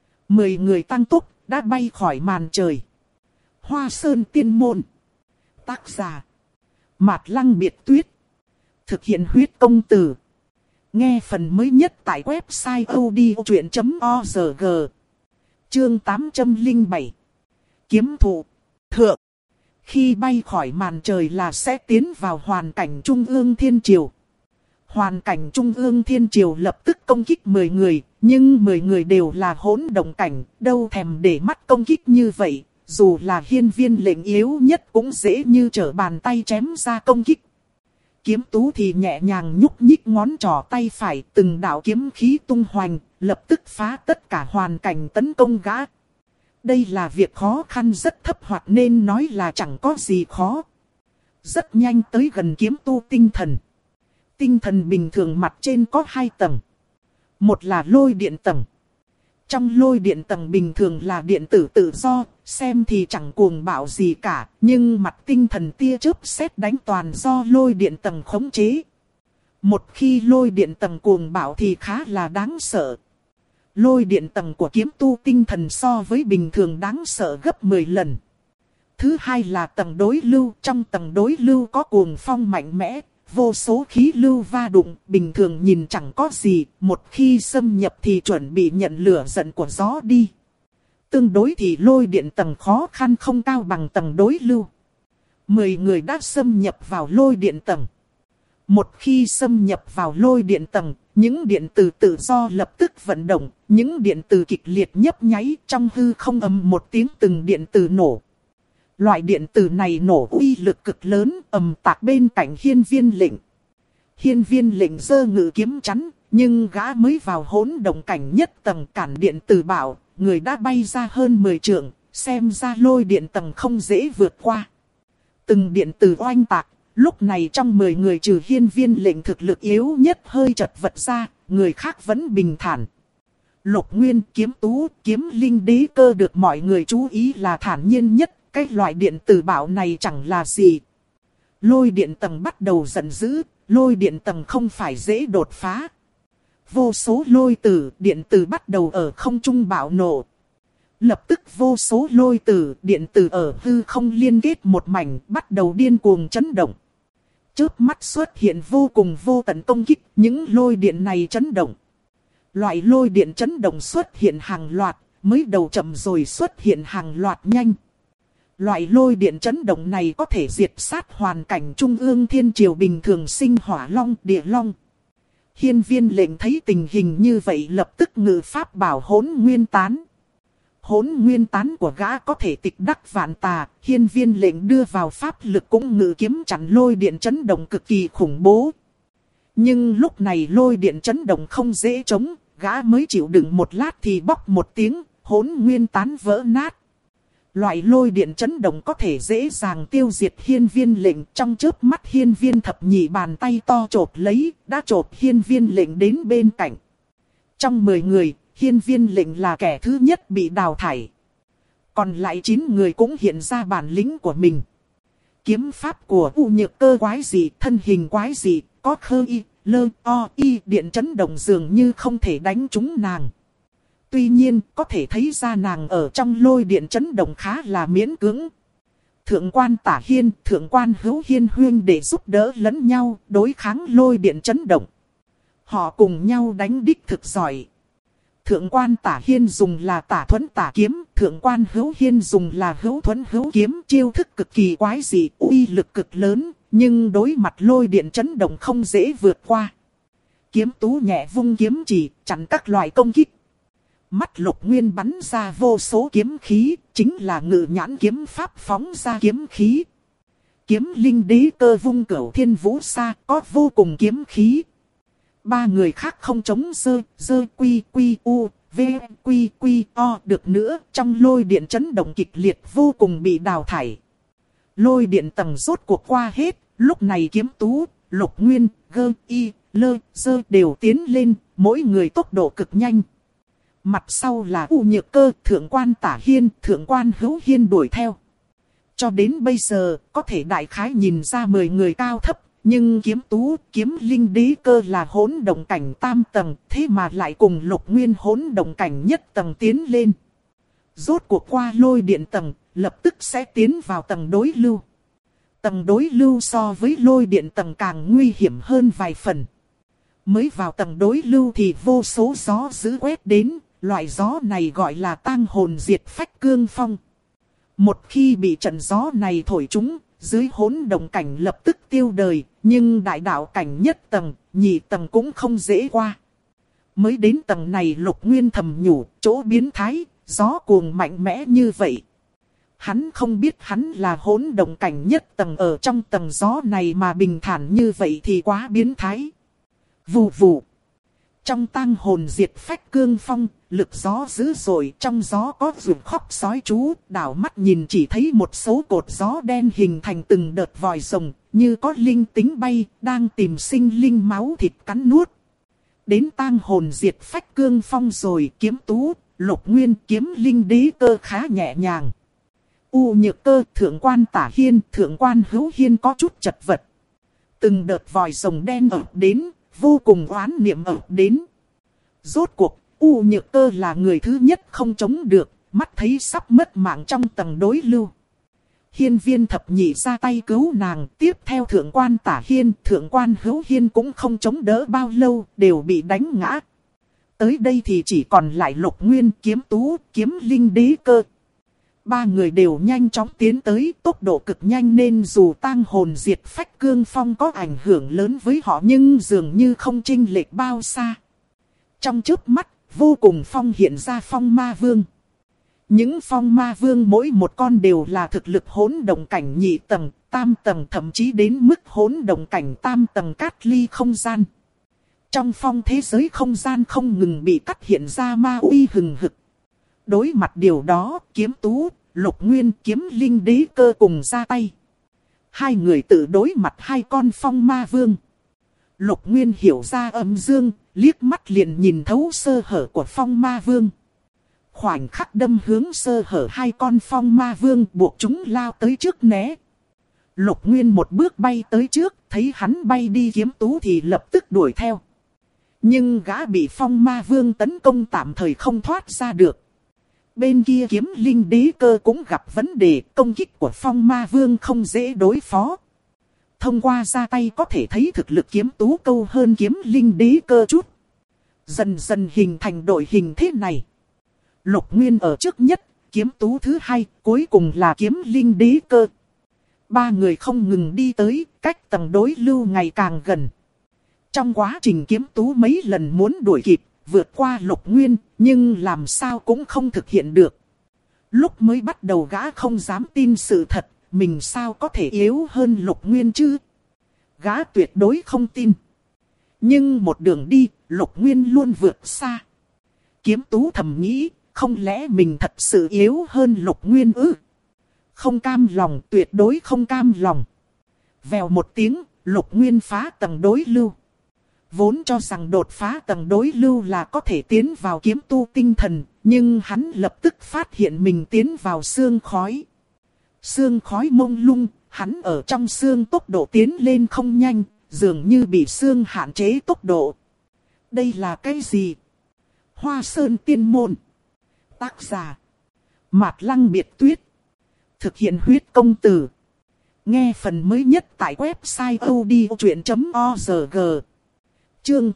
10 người tăng tốc, đã bay khỏi màn trời. Hoa Sơn Tiên Môn. Tác giả Mạt Lăng Biệt Tuyết. Thực hiện huyết công từ. Nghe phần mới nhất tại website odchuyện.org. Chương 807. Kiếm thụ. Thượng. Khi bay khỏi màn trời là sẽ tiến vào hoàn cảnh Trung ương Thiên Triều. Hoàn cảnh Trung ương Thiên Triều lập tức công kích 10 người, nhưng 10 người đều là hỗn động cảnh, đâu thèm để mắt công kích như vậy. Dù là hiên viên lệnh yếu nhất cũng dễ như trở bàn tay chém ra công kích. Kiếm tú thì nhẹ nhàng nhúc nhích ngón trỏ tay phải, từng đạo kiếm khí tung hoành, lập tức phá tất cả hoàn cảnh tấn công gã. Đây là việc khó khăn rất thấp hoặc nên nói là chẳng có gì khó. Rất nhanh tới gần kiếm tu tinh thần. Tinh thần bình thường mặt trên có 2 tầng. Một là lôi điện tầng. Trong lôi điện tầng bình thường là điện tử tự do, xem thì chẳng cuồng bạo gì cả, nhưng mặt tinh thần tia chớp sét đánh toàn do lôi điện tầng khống chế. Một khi lôi điện tầng cuồng bạo thì khá là đáng sợ. Lôi điện tầng của kiếm tu tinh thần so với bình thường đáng sợ gấp 10 lần. Thứ hai là tầng đối lưu, trong tầng đối lưu có cuồng phong mạnh mẽ. Vô số khí lưu va đụng, bình thường nhìn chẳng có gì, một khi xâm nhập thì chuẩn bị nhận lửa giận của gió đi. Tương đối thì lôi điện tầng khó khăn không cao bằng tầng đối lưu. 10 người đã xâm nhập vào lôi điện tầng. Một khi xâm nhập vào lôi điện tầng, những điện từ tự do lập tức vận động, những điện từ kịch liệt nhấp nháy trong hư không ầm một tiếng từng điện từ nổ. Loại điện tử này nổ uy lực cực lớn, ầm tạc bên cạnh hiên viên lệnh. Hiên viên lệnh giơ ngự kiếm chắn, nhưng gã mới vào hỗn động cảnh nhất tầng cản điện tử bảo, người đã bay ra hơn 10 trượng, xem ra lôi điện tầng không dễ vượt qua. Từng điện tử oanh tạc, lúc này trong 10 người trừ hiên viên lệnh thực lực yếu nhất hơi chật vật ra, người khác vẫn bình thản. Lục Nguyên, Kiếm Tú, Kiếm Linh Đế Cơ được mọi người chú ý là thản nhiên nhất. Cái loại điện tử bảo này chẳng là gì. Lôi điện tầng bắt đầu giận dữ, lôi điện tầng không phải dễ đột phá. Vô số lôi tử, điện tử bắt đầu ở không trung bạo nổ. Lập tức vô số lôi tử, điện tử ở hư không liên kết một mảnh, bắt đầu điên cuồng chấn động. Chớp mắt xuất hiện vô cùng vô tận công kích, những lôi điện này chấn động. Loại lôi điện chấn động xuất hiện hàng loạt, mới đầu chậm rồi xuất hiện hàng loạt nhanh. Loại lôi điện chấn động này có thể diệt sát hoàn cảnh Trung ương Thiên Triều bình thường sinh hỏa long, địa long. Hiên viên lệnh thấy tình hình như vậy lập tức ngự pháp bảo hỗn nguyên tán. Hỗn nguyên tán của gã có thể tịch đắc vạn tà, hiên viên lệnh đưa vào pháp lực cũng ngự kiếm chặn lôi điện chấn động cực kỳ khủng bố. Nhưng lúc này lôi điện chấn động không dễ chống, gã mới chịu đựng một lát thì bóc một tiếng, hỗn nguyên tán vỡ nát. Loại lôi điện chấn động có thể dễ dàng tiêu diệt hiên viên lệnh, trong chớp mắt hiên viên thập nhị bàn tay to chộp lấy, đã chộp hiên viên lệnh đến bên cạnh. Trong 10 người, hiên viên lệnh là kẻ thứ nhất bị đào thải. Còn lại 9 người cũng hiện ra bản lĩnh của mình. Kiếm pháp của U Nhược Cơ quái dị, thân hình quái dị, có khơ y, lơ, o, y, điện chấn động dường như không thể đánh trúng nàng. Tuy nhiên, có thể thấy ra nàng ở trong lôi điện chấn động khá là miễn cưỡng. Thượng quan Tả Hiên, thượng quan Hữu Hiên huyên để giúp đỡ lẫn nhau, đối kháng lôi điện chấn động. Họ cùng nhau đánh đích thực giỏi. Thượng quan Tả Hiên dùng là Tả Thuẫn Tả Kiếm, thượng quan Hữu Hiên dùng là Hữu Thuẫn Hữu Kiếm, chiêu thức cực kỳ quái dị, uy lực cực lớn, nhưng đối mặt lôi điện chấn động không dễ vượt qua. Kiếm Tú nhẹ vung kiếm chỉ, chặn các loại công kích. Mắt Lục Nguyên bắn ra vô số kiếm khí, chính là Ngự Nhãn kiếm pháp phóng ra kiếm khí. Kiếm linh đế cơ vung cửu thiên vũ sa, có vô cùng kiếm khí. Ba người khác không chống dơ quy quy u, v quy quy o được nữa, trong lôi điện chấn động kịch liệt vô cùng bị đào thải. Lôi điện tầng rốt cuộc qua hết, lúc này Kiếm Tú, Lục Nguyên, Gơ, Y, Lơ, Dơ đều tiến lên, mỗi người tốc độ cực nhanh. Mặt sau là U Nhược Cơ, Thượng quan Tả Hiên, Thượng quan Hữu Hiên đuổi theo. Cho đến bây giờ, có thể đại khái nhìn ra 10 người cao thấp, nhưng Kiếm Tú, Kiếm Linh đế cơ là hỗn động cảnh tam tầng, thế mà lại cùng Lục Nguyên hỗn động cảnh nhất tầng tiến lên. Rốt cuộc qua lôi điện tầng, lập tức sẽ tiến vào tầng đối lưu. Tầng đối lưu so với lôi điện tầng càng nguy hiểm hơn vài phần. Mới vào tầng đối lưu thì vô số gió dữ quét đến, loại gió này gọi là tang hồn diệt phách cương phong. Một khi bị trận gió này thổi trúng, dưới hỗn động cảnh lập tức tiêu đời, nhưng đại đạo cảnh nhất tầng, nhị tầng cũng không dễ qua. Mới đến tầng này Lục Nguyên thầm nhủ, chỗ biến thái, gió cuồng mạnh mẽ như vậy. Hắn không biết hắn là hỗn động cảnh nhất tầng, ở trong tầng gió này mà bình thản như vậy thì quá biến thái. Vù vù. Trong tang hồn diệt phách cương phong, lực gió dữ dội, trong gió có ruột khóc sói trú, đảo mắt nhìn chỉ thấy một số cột gió đen hình thành từng đợt vòi rồng, như có linh tính bay, đang tìm sinh linh máu thịt cắn nuốt. Đến tang hồn diệt phách cương phong rồi, Kiếm Tú, Lục Nguyên, Kiếm Linh đế cơ khá nhẹ nhàng. U Nhược Cơ, Thượng quan Tả Hiên, Thượng quan Hữu Hiên có chút chật vật. Từng đợt vòi rồng đen ập đến, vô cùng oán niệm ập đến. Rốt cuộc, U Nhược Cơ là người thứ nhất không chống được, mắt thấy sắp mất mạng trong tầng đối lưu. Hiên Viên thập nhị ra tay cứu nàng, tiếp theo Thượng quan Tả Hiên, Thượng quan Hữu Hiên cũng không chống đỡ bao lâu, đều bị đánh ngã. Tới đây thì chỉ còn lại Lục Nguyên, Kiếm Tú, Kiếm Linh đế cơ. Ba người đều nhanh chóng tiến tới, tốc độ cực nhanh nên dù tang hồn diệt phách cương phong có ảnh hưởng lớn với họ nhưng dường như không chênh lệch bao xa. Trong chớp mắt, vô cùng phong hiện ra phong ma vương. Những phong ma vương mỗi một con đều là thực lực hỗn động cảnh nhị tầng, tam tầng, thậm chí đến mức hỗn động cảnh tam tầng cát ly không gian. Trong phong thế giới không gian không ngừng bị cắt hiện ra ma uy hừng hực. Đối mặt điều đó, Kiếm Tú, Lục Nguyên, Kiếm Linh đế cơ cùng ra tay. Hai người tự đối mặt hai con phong ma vương. Lục Nguyên hiểu ra âm dương, liếc mắt liền nhìn thấu sơ hở của phong ma vương. Khoảnh khắc đâm hướng sơ hở hai con phong ma vương, buộc chúng lao tới trước né. Lục Nguyên một bước bay tới trước, thấy hắn bay đi Kiếm Tú thì lập tức đuổi theo. Nhưng gã bị phong ma vương tấn công tạm thời không thoát ra được. Bên kia Kiếm Linh đế cơ cũng gặp vấn đề, công kích của phong ma vương không dễ đối phó. Thông qua ra tay có thể thấy thực lực Kiếm Tú câu hơn Kiếm Linh đế cơ chút. Dần dần hình thành đội hình thế này. Lục Nguyên ở trước nhất, Kiếm Tú thứ hai, cuối cùng là Kiếm Linh đế cơ. Ba người không ngừng đi tới, cách tầng đối lưu ngày càng gần. Trong quá trình Kiếm Tú mấy lần muốn đuổi kịp, vượt qua Lục Nguyên, nhưng làm sao cũng không thực hiện được. Lúc mới bắt đầu gã không dám tin sự thật, mình sao có thể yếu hơn Lục Nguyên chứ? Gã tuyệt đối không tin. Nhưng một đường đi, Lục Nguyên luôn vượt xa. Kiếm Tú thầm nghĩ, không lẽ mình thật sự yếu hơn Lục Nguyên ư? Không cam lòng, tuyệt đối không cam lòng. Vèo một tiếng, Lục Nguyên phá tầng đối lưu. Vốn cho rằng đột phá tầng đối lưu là có thể tiến vào kiếm tu tinh thần, nhưng hắn lập tức phát hiện mình tiến vào sương khói. Sương khói mông lung, hắn ở trong sương tốc độ tiến lên không nhanh, dường như bị sương hạn chế tốc độ. Đây là cái gì? Hoa Sơn Tiên Môn. Tác giả Mạt Lăng Biệt Tuyết. Thực hiện huyết công từ. Nghe phần mới nhất tại website odchuyện.org. Chương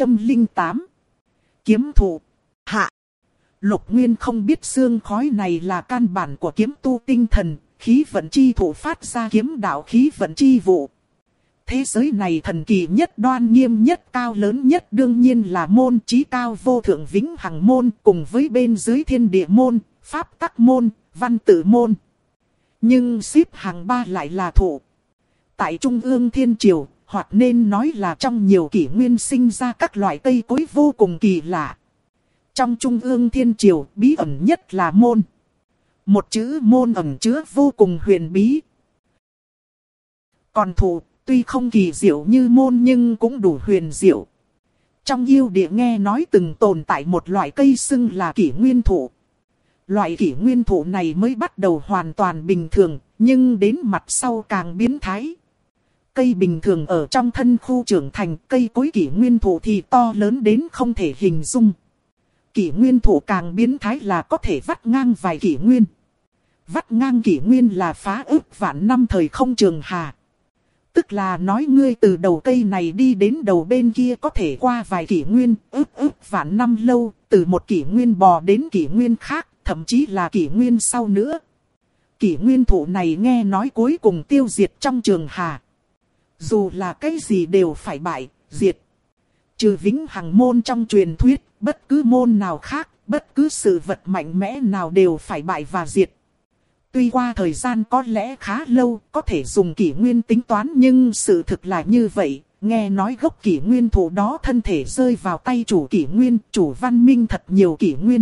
808. Kiếm thủ. Hạ. Lục Nguyên không biết sương khói này là căn bản của kiếm tu tinh thần, khí vận chi thủ phát ra kiếm đạo khí vận chi vụ. Thế giới này thần kỳ nhất, đoan nghiêm nhất, cao lớn nhất đương nhiên là môn, chí cao vô thượng vĩnh hằng môn, cùng với bên dưới thiên địa môn, pháp tắc môn, văn tự môn. Nhưng xếp hàng 3 lại là thụ. Tại Trung ương Thiên Triều, hoặc nên nói là trong nhiều kỷ nguyên sinh ra các loại cây cối vô cùng kỳ lạ. Trong Trung ương Thiên Triều, bí ẩn nhất là môn. Một chữ môn ẩn chứa vô cùng huyền bí. Còn thụ, tuy không kỳ diệu như môn nhưng cũng đủ huyền diệu. Trong yêu địa nghe nói từng tồn tại một loại cây xưng là kỷ nguyên thụ. Loại kỷ nguyên thụ này mới bắt đầu hoàn toàn bình thường, nhưng đến mặt sau càng biến thái. Cây bình thường ở trong thân khu trưởng thành, cây cối kỷ nguyên thụ thì to lớn đến không thể hình dung. Kỷ nguyên thụ càng biến thái là có thể vắt ngang vài kỷ nguyên. Vắt ngang kỷ nguyên là phá ức vạn năm thời không trường hà. Tức là nói ngươi từ đầu cây này đi đến đầu bên kia có thể qua vài kỷ nguyên, ức vạn năm lâu, từ một kỷ nguyên bò đến kỷ nguyên khác, thậm chí là kỷ nguyên sau nữa. Kỷ nguyên thụ này nghe nói cuối cùng tiêu diệt trong trường hà. Dù là cái gì đều phải bại, diệt. Trừ vĩnh hằng môn trong truyền thuyết, bất cứ môn nào khác, bất cứ sự vật mạnh mẽ nào đều phải bại và diệt. Tuy qua thời gian có lẽ khá lâu, có thể dùng kỷ nguyên tính toán nhưng sự thực là như vậy. Nghe nói gốc kỷ nguyên thụ đó thân thể rơi vào tay chủ kỷ nguyên, chủ văn minh thật nhiều kỷ nguyên.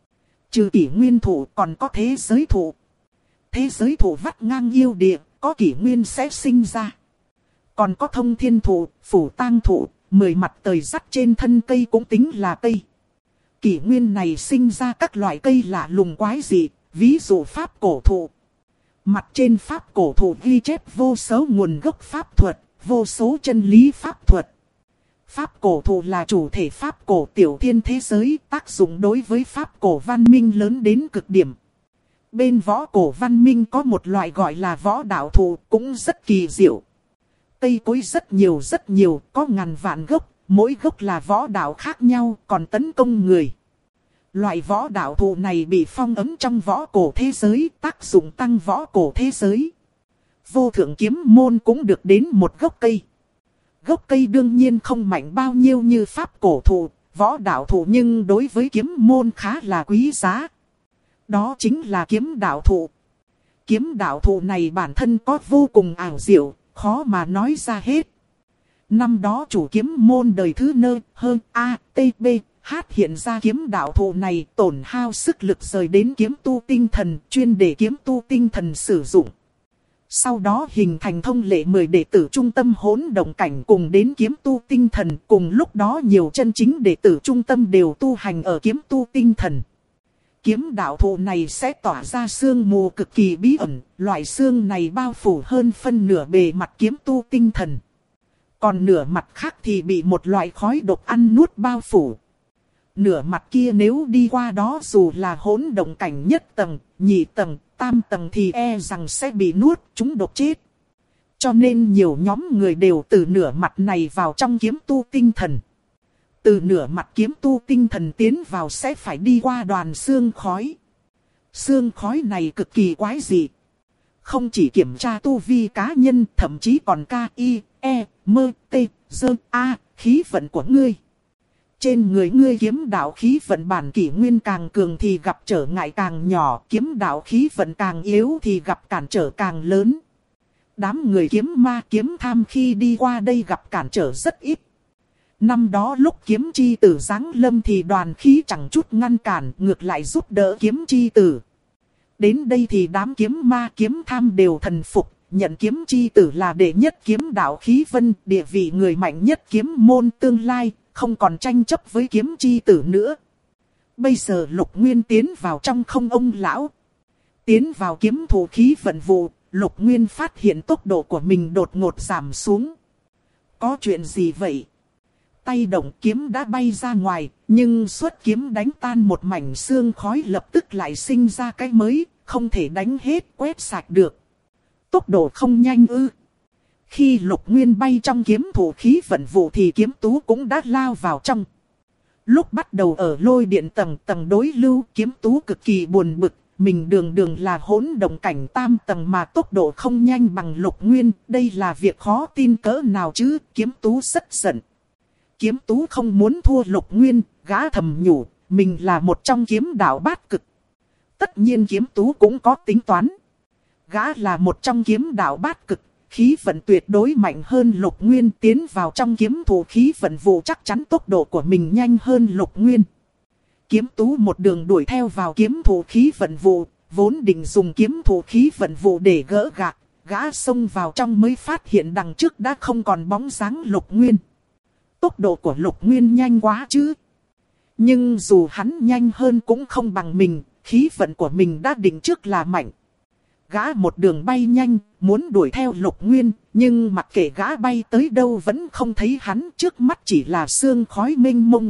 Trừ kỷ nguyên thụ còn có thế giới thụ. Thế giới thụ vắt ngang yêu địa, có kỷ nguyên sẽ sinh ra. Còn có thông thiên thụ, phủ tang thụ, 10 mặt tời dắt trên thân cây cũng tính là cây. Kỷ nguyên này sinh ra các loại cây lạ lùng quái dị, ví dụ pháp cổ thụ. Mặt trên pháp cổ thụ ghi chép vô số nguồn gốc pháp thuật, vô số chân lý pháp thuật. Pháp cổ thụ là chủ thể pháp cổ tiểu thiên thế giới, tác dụng đối với pháp cổ văn minh lớn đến cực điểm. Bên võ cổ văn minh có một loại gọi là võ đạo thụ, cũng rất kỳ diệu. Cây cối rất nhiều, có ngàn vạn gốc, mỗi gốc là võ đạo khác nhau, còn tấn công người. Loại võ đạo thụ này bị phong ấn trong võ cổ thế giới, tác dụng tăng võ cổ thế giới. Vô thượng kiếm môn cũng được đến một gốc cây. Gốc cây đương nhiên không mạnh bao nhiêu như pháp cổ thụ, võ đạo thụ nhưng đối với kiếm môn khá là quý giá. Đó chính là kiếm đạo thụ. Kiếm đạo thụ này bản thân có vô cùng ảo diệu, khó mà nói ra hết. Năm đó chủ kiếm môn đời thứ nơ hơn A.T.B. hiện ra kiếm đạo thụ này tổn hao sức lực rời đến kiếm tu tinh thần, chuyên để kiếm tu tinh thần sử dụng. Sau đó hình thành thông lệ 10 đệ tử trung tâm hỗn động cảnh cùng đến kiếm tu tinh thần. Cùng lúc đó nhiều chân chính đệ tử trung tâm đều tu hành ở kiếm tu tinh thần. Kiếm đạo thụ này sẽ tỏa ra sương mù cực kỳ bí ẩn, loại sương này bao phủ hơn phân nửa bề mặt kiếm tu tinh thần. Còn nửa mặt khác thì bị một loại khói độc ăn nuốt bao phủ. Nửa mặt kia nếu đi qua đó dù là hỗn động cảnh nhất tầng, nhị tầng, tam tầng thì e rằng sẽ bị nuốt chúng độc chết. Cho nên nhiều nhóm người đều từ nửa mặt này vào trong kiếm tu tinh thần. Từ nửa mặt kiếm tu tinh thần tiến vào sẽ phải đi qua đoàn xương khói. Xương khói này cực kỳ quái dị. Không chỉ kiểm tra tu vi cá nhân, thậm chí còn K.I.E.M.T.G.A. khí vận của ngươi. Trên người ngươi kiếm đạo khí vận bản kỷ nguyên càng cường thì gặp trở ngại càng nhỏ, kiếm đạo khí vận càng yếu thì gặp cản trở càng lớn. Đám người kiếm ma kiếm tham khi đi qua đây gặp cản trở rất ít. Năm đó lúc kiếm chi tử giáng lâm thì đoàn khí chẳng chút ngăn cản, ngược lại giúp đỡ kiếm chi tử. Đến đây thì đám kiếm ma kiếm tham đều thần phục, nhận kiếm chi tử là đệ nhất kiếm đạo khí vân, địa vị người mạnh nhất kiếm môn tương lai, không còn tranh chấp với kiếm chi tử nữa. Bây giờ Lục Nguyên tiến vào trong không ông lão. Tiến vào kiếm thủ khí vận vụ, Lục Nguyên phát hiện tốc độ của mình đột ngột giảm xuống. Có chuyện gì vậy? Tay động kiếm đã bay ra ngoài, nhưng xuất kiếm đánh tan một mảnh xương khói lập tức lại sinh ra cái mới, không thể đánh hết quét sạch được. Tốc độ không nhanh ư. Khi Lục Nguyên bay trong kiếm thủ khí vận vụ thì kiếm tú cũng đã lao vào trong. Lúc bắt đầu ở lôi điện tầng đối lưu kiếm tú cực kỳ buồn bực, mình đường đường là hỗn động cảnh tam tầng mà tốc độ không nhanh bằng Lục Nguyên, đây là việc khó tin cỡ nào chứ, Kiếm Tú rất giận. Kiếm Tú không muốn thua Lục Nguyên, gã thầm nhủ, mình là một trong kiếm đạo bát cực. Tất nhiên Kiếm Tú cũng có tính toán. Gã là một trong kiếm đạo bát cực, khí vận tuyệt đối mạnh hơn Lục Nguyên, tiến vào trong kiếm thủ khí vận vụ chắc chắn tốc độ của mình nhanh hơn Lục Nguyên. Kiếm Tú một đường đuổi theo vào kiếm thủ khí vận vụ, vốn định dùng kiếm thủ khí vận vụ để gỡ gạc, gã xông vào trong mới phát hiện đằng trước đã không còn bóng dáng Lục Nguyên. Tốc độ của Lục Nguyên nhanh quá chứ. Nhưng dù hắn nhanh hơn cũng không bằng mình, khí vận của mình đã định trước là mạnh. Gã một đường bay nhanh, muốn đuổi theo Lục Nguyên, nhưng mặc kệ gã bay tới đâu vẫn không thấy hắn, trước mắt chỉ là sương khói mênh mông.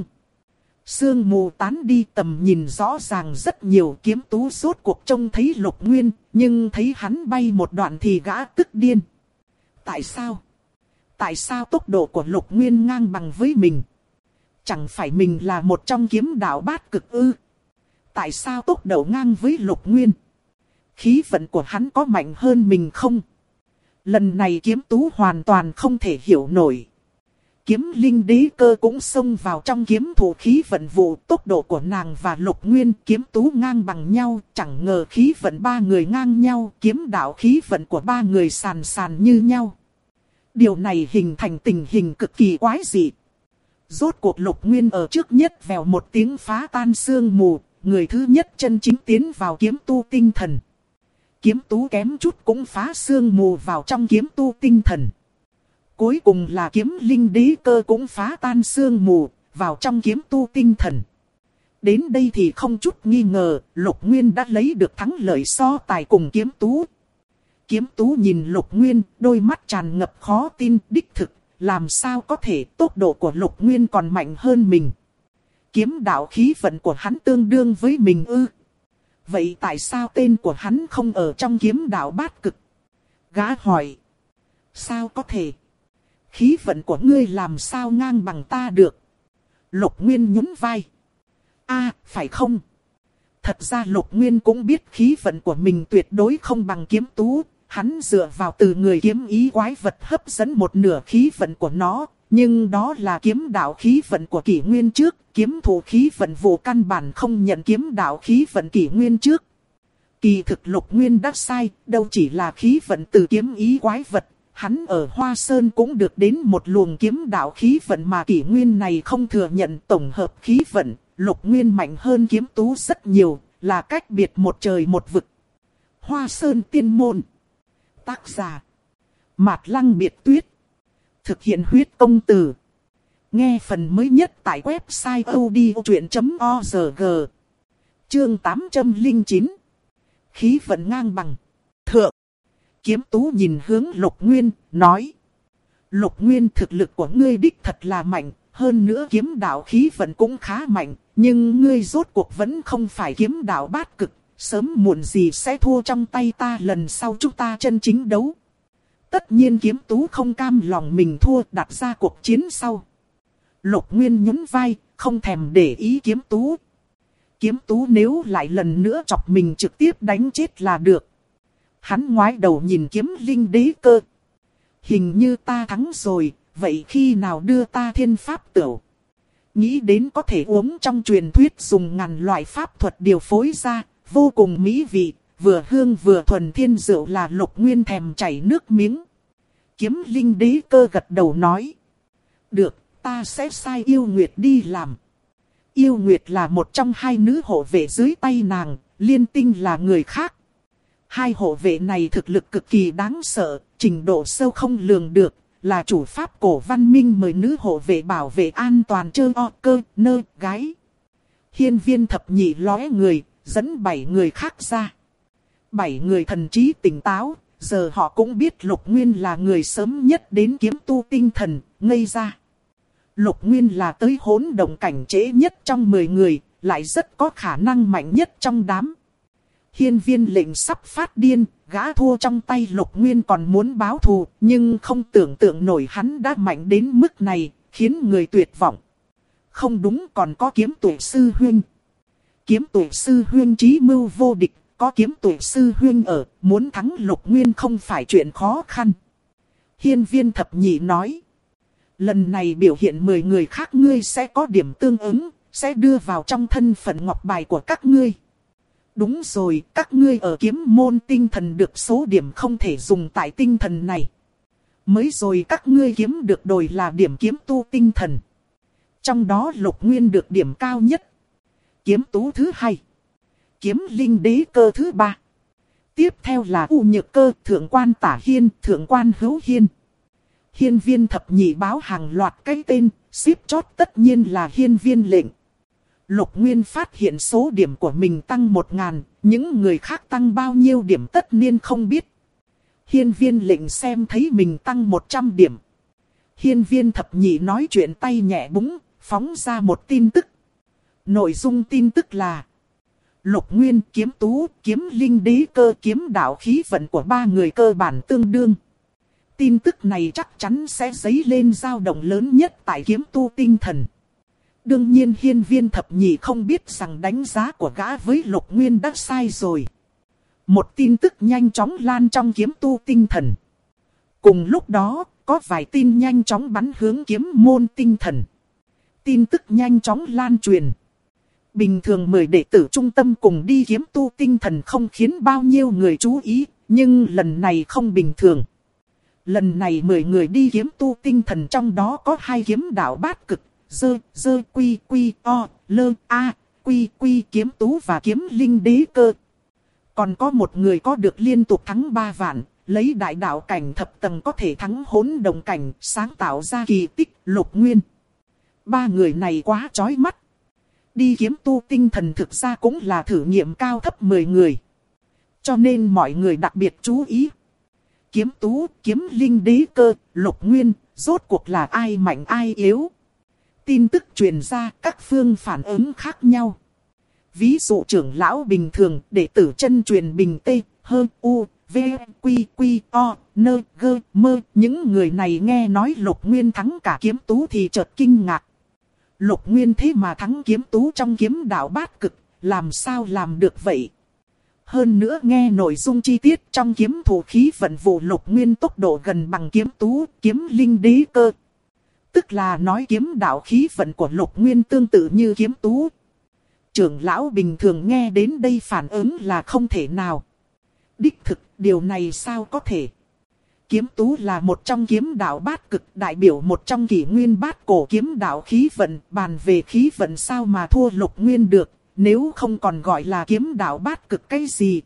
Sương mù tán đi, tầm nhìn rõ ràng rất nhiều. Kiếm Tú rốt cuộc trông thấy Lục Nguyên, nhưng thấy hắn bay một đoạn thì gã tức điên. Tại sao? Tại sao tốc độ của Lục Nguyên ngang bằng với mình? Chẳng phải mình là một trong kiếm đạo bát cực ư? Tại sao tốc độ ngang với Lục Nguyên? Khí vận của hắn có mạnh hơn mình không? Lần này Kiếm Tú hoàn toàn không thể hiểu nổi. Kiếm Linh Đế Cơ cũng xông vào trong kiếm thủ khí vận vụ, tốc độ của nàng và Lục Nguyên Kiếm Tú ngang bằng nhau, chẳng ngờ khí vận ba người ngang nhau, kiếm đạo khí vận của ba người sàn sàn như nhau. Điều này hình thành tình hình cực kỳ quái dị. Rốt cuộc Lục Nguyên ở trước nhất, vèo một tiếng phá tan sương mù, người thứ nhất chân chính tiến vào kiếm tu tinh thần. Kiếm Tú kém chút cũng phá sương mù vào trong kiếm tu tinh thần. Cuối cùng là Kiếm Linh Đế Cơ cũng phá tan sương mù, vào trong kiếm tu tinh thần. Đến đây thì không chút nghi ngờ, Lục Nguyên đã lấy được thắng lợi so tài cùng Kiếm Tú. Kiếm Tú nhìn Lục Nguyên, đôi mắt tràn ngập khó tin, đích thực, làm sao có thể tốc độ của Lục Nguyên còn mạnh hơn mình. Kiếm đạo khí vận của hắn tương đương với mình ư? Vậy tại sao tên của hắn không ở trong kiếm đạo bát cực? Gã hỏi. Sao có thể? Khí vận của ngươi làm sao ngang bằng ta được? Lục Nguyên nhún vai. Phải không? Thật ra Lục Nguyên cũng biết khí vận của mình tuyệt đối không bằng Kiếm Tú. Hắn dựa vào từ người kiếm ý quái vật hấp dẫn một nửa khí vận của nó. Nhưng đó là kiếm đạo khí vận của kỷ nguyên trước. Kiếm thủ khí vận vụ căn bản không nhận kiếm đạo khí vận kỷ nguyên trước. Kỳ thực Lục Nguyên đã sai, đâu chỉ là khí vận từ kiếm ý quái vật. Hắn ở Hoa Sơn cũng được đến một luồng kiếm đạo khí vận mà kỷ nguyên này không thừa nhận, tổng hợp khí vận. Lục Nguyên mạnh hơn Kiếm Tú rất nhiều, là cách biệt một trời một vực. Hoa Sơn Tiên Môn. Tác giả Mạt Lăng Biệt Tuyết. Thực hiện huyết công từ. Nghe phần mới nhất tại website odchuyện.org. Chương 809. Khí vận ngang bằng. Thượng. Kiếm Tú nhìn hướng Lục Nguyên, nói. Lục Nguyên, thực lực của ngươi đích thật là mạnh, hơn nữa kiếm đạo khí vận cũng khá mạnh, nhưng ngươi rốt cuộc vẫn không phải kiếm đạo bát cực, sớm muộn gì sẽ thua trong tay ta lần sau chúng ta chân chính đấu. Tất nhiên Kiếm Tú không cam lòng mình thua, đặt ra cuộc chiến sau. Lục Nguyên nhún vai, không thèm để ý Kiếm Tú. Kiếm Tú nếu lại lần nữa chọc mình trực tiếp đánh chết là được. Hắn ngoái đầu nhìn Kiếm Linh Đế Cơ. Hình như ta thắng rồi, vậy khi nào đưa ta thiên pháp tửu? Nghĩ đến có thể uống trong truyền thuyết dùng ngàn loại pháp thuật điều phối ra, vô cùng mỹ vị, vừa hương vừa thuần thiên rượu là Lục Nguyên thèm chảy nước miếng. Kiếm Linh Đế Cơ gật đầu nói. Được, ta sẽ sai Yêu Nguyệt đi làm. Yêu Nguyệt là một trong hai nữ hộ vệ dưới tay nàng, Liên Tinh là người khác. Hai hộ vệ này thực lực cực kỳ đáng sợ, trình độ sâu không lường được, là chủ pháp cổ văn minh mời nữ hộ vệ bảo vệ an toàn chơ o cơ nơ gái. Hiên Viên thập nhị lóe người, dẫn 7 người khác ra. 7 người thần trí tỉnh táo, giờ họ cũng biết Lục Nguyên là người sớm nhất đến kiếm tu tinh thần, ngây ra. Lục Nguyên là tới hỗn động cảnh trễ nhất trong 10 người, lại rất có khả năng mạnh nhất trong đám. Hiên Viên lệnh sắp phát điên, gã thua trong tay Lục Nguyên còn muốn báo thù, nhưng không tưởng tượng nổi hắn đã mạnh đến mức này, khiến người tuyệt vọng. Không đúng, còn có Kiếm Tuệ sư huynh. Kiếm Tuệ sư huynh trí mưu vô địch, có kiếm tuổi sư huynh ở, muốn thắng Lục Nguyên không phải chuyện khó khăn. Hiên Viên thập nhị nói. Lần này biểu hiện 10 người khác ngươi sẽ có điểm tương ứng, sẽ đưa vào trong thân phận ngọc bài của các ngươi. Đúng rồi, các ngươi ở kiếm môn tinh thần được số điểm không thể dùng tại tinh thần này. Mới rồi các ngươi kiếm được đổi là điểm kiếm tu tinh thần. Trong đó Lục Nguyên được điểm cao nhất. Kiếm tú thứ 2. Kiếm linh đế cơ thứ 3. Tiếp theo là U Nhược Cơ, thượng quan Tả Hiên, thượng quan Hữu Hiên. Hiên Viên thập nhị báo hàng loạt cái tên, xếp chót tất nhiên là Hiên Viên lệnh. Lục Nguyên phát hiện số điểm của mình tăng 1000, những người khác tăng bao nhiêu điểm tất nhiên không biết. Hiên Viên lệnh xem thấy mình tăng 100 điểm. Hiên Viên thập nhị nói chuyện tay nhẹ búng, phóng ra một tin tức. Nội dung tin tức là Lục Nguyên kiếm tú, kiếm linh đế cơ kiếm đạo khí vận của 3 người cơ bản tương đương. Tin tức này chắc chắn sẽ dấy lên dao động lớn nhất tại kiếm tu tinh thần. Đương nhiên Hiên Viên thập nhị không biết rằng đánh giá của gã với Lục Nguyên đã sai rồi. Một tin tức nhanh chóng lan trong kiếm tu tinh thần. Cùng lúc đó, có vài tin nhanh chóng bắn hướng kiếm môn tinh thần. Tin tức nhanh chóng lan truyền. Bình thường 10 đệ tử trung tâm cùng đi kiếm tu tinh thần không khiến bao nhiêu người chú ý, nhưng lần này không bình thường. Lần này 10 người đi kiếm tu tinh thần trong đó có 2 kiếm đạo bát cực, dơ quy quy o, lơ a, quy quy kiếm tú và kiếm linh đế cơ. Còn có một người có được liên tục thắng 3 vạn, lấy đại đạo cảnh thập tầng có thể thắng hỗn động cảnh, sáng tạo ra kỳ tích, Lục Nguyên. 3 người này quá chói mắt. Đi kiếm tu tinh thần thực ra cũng là thử nghiệm cao thấp 10 người. Cho nên mọi người đặc biệt chú ý. Kiếm tú, kiếm linh đế cơ, Lục Nguyên, rốt cuộc là ai mạnh ai yếu. Tin tức truyền ra, các phương phản ứng khác nhau. Ví dụ trưởng lão bình thường, đệ tử chân truyền bình tê, hơ, u, v, quy, quy, o, nơ, gơ, mơ. Những người này nghe nói Lục Nguyên thắng cả kiếm tú thì chợt kinh ngạc. Lục Nguyên thế mà thắng kiếm tú trong kiếm đạo bát cực, làm sao làm được vậy? Hơn nữa nghe nội dung chi tiết trong kiếm thủ khí vận vụ Lục Nguyên tốc độ gần bằng kiếm tú, kiếm linh đế cơ. Tức là nói kiếm đạo khí vận của Lục Nguyên tương tự như kiếm tú. Trưởng lão bình thường nghe đến đây phản ứng là không thể nào. Đích thực, điều này sao có thể? Kiếm tú là một trong kiếm đạo bát cực, đại biểu một trong kỷ nguyên bát cổ kiếm đạo khí vận, bàn về khí vận sao mà thua Lục Nguyên được, nếu không còn gọi là kiếm đạo bát cực cái gì.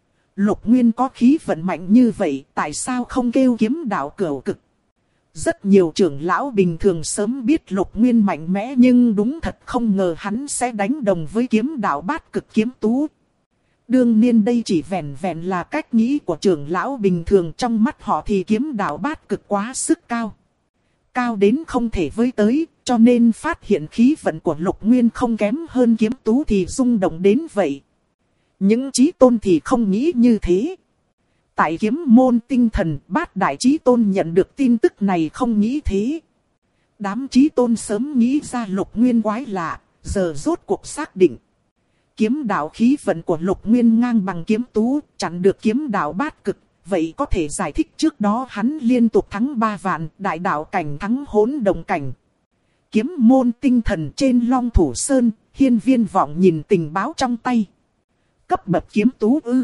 Lục Nguyên có khí vận mạnh như vậy, tại sao không kêu kiếm đạo cửu cực? Rất nhiều trưởng lão bình thường sớm biết Lục Nguyên mạnh mẽ nhưng đúng thật không ngờ hắn sẽ đánh đồng với kiếm đạo bát cực kiếm tú. Đương nhiên đây chỉ vẹn vẹn là cách nghĩ của trưởng lão bình thường, trong mắt họ thì kiếm đạo bát cực quá sức cao. Cao đến không thể với tới, cho nên phát hiện khí vận của Lục Nguyên không kém hơn kiếm tú thì rung động đến vậy. Những chí tôn thì không nghĩ như thế. Tại kiếm môn tinh thần, bát đại chí tôn nhận được tin tức này không nghĩ thế. Đám chí tôn sớm nghĩ ra Lục Nguyên quái lạ, giờ rốt cuộc xác định. Kiếm đạo khí vận của Lục Nguyên ngang bằng kiếm tú, chặn được kiếm đạo bát cực. Vậy có thể giải thích trước đó hắn liên tục thắng 3 vạn, đại đạo cảnh thắng hỗn động cảnh. Kiếm môn tinh thần trên Long Thủ Sơn, Hiên Viên vọng nhìn tình báo trong tay. Cấp bậc kiếm tú ư?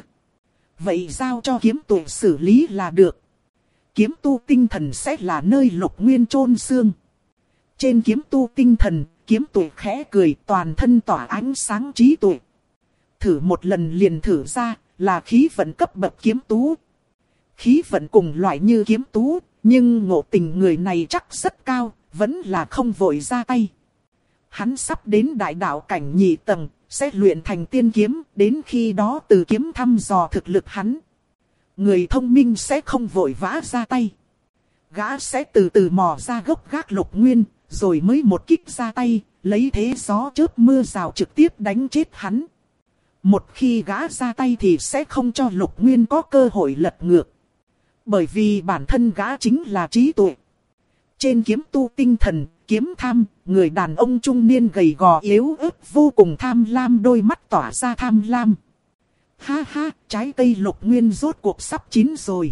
Vậy giao cho kiếm tu xử lý là được. Kiếm tu tinh thần sẽ là nơi Lục Nguyên chôn xương. Trên kiếm tu tinh thần, kiếm tu khẽ cười, toàn thân tỏa ánh sáng trí tuệ. Thử một lần liền thử ra, là khí vận cấp bậc kiếm tú. Khí vận cùng loại như kiếm tú, nhưng ngộ tình người này chắc rất cao, vẫn là không vội ra tay. Hắn sắp đến đại đạo cảnh nhị tầng, sẽ luyện thành tiên kiếm, đến khi đó từ kiếm thăm dò thực lực hắn. Người thông minh sẽ không vội vã ra tay. Gã sẽ từ từ mò ra gốc gác Lục Nguyên, rồi mới một kích ra tay, lấy thế gió chớp mưa rào trực tiếp đánh chết hắn. Một khi gã ra tay thì sẽ không cho Lục Nguyên có cơ hội lật ngược. Bởi vì bản thân gã chính là trí tuệ. Trên kiếm tu tinh thần, kiếm tham, người đàn ông trung niên gầy gò yếu ớt vô cùng tham lam, đôi mắt tỏa ra tham lam. Ha ha, trái cây Lục Nguyên rốt cuộc sắp chín rồi.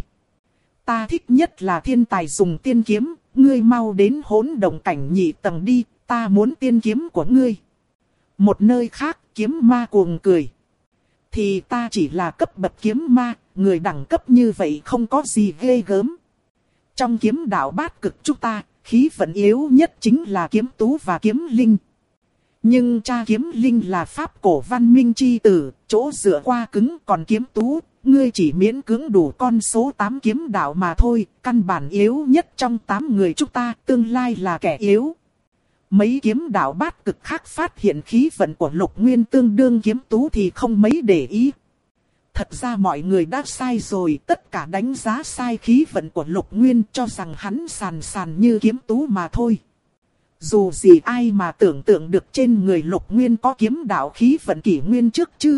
Ta thích nhất là thiên tài dùng tiên kiếm, ngươi mau đến hỗn động cảnh nhị tầng đi, ta muốn tiên kiếm của ngươi. Một nơi khác, kiếm ma cuồng cười. Thì ta chỉ là cấp bậc kiếm ma, người đẳng cấp như vậy không có gì ghê gớm. Trong kiếm đạo bát cực chúng ta, khí vận yếu nhất chính là kiếm tú và kiếm linh. Nhưng cha kiếm linh là pháp cổ văn minh chi tử, chỗ dựa qua cứng, còn kiếm tú, ngươi chỉ miễn cưỡng đủ con số 8 kiếm đạo mà thôi, căn bản yếu nhất trong 8 người chúng ta, tương lai là kẻ yếu. Mấy kiếm đạo bát cực khác phát hiện khí vận của Lục Nguyên tương đương kiếm tú thì không mấy để ý. Thật ra mọi người đã sai rồi, tất cả đánh giá sai khí vận của Lục Nguyên, cho rằng hắn sàn sàn như kiếm tú mà thôi. Dù gì ai mà tưởng tượng được trên người Lục Nguyên có kiếm đạo khí vận kỷ nguyên trước chứ.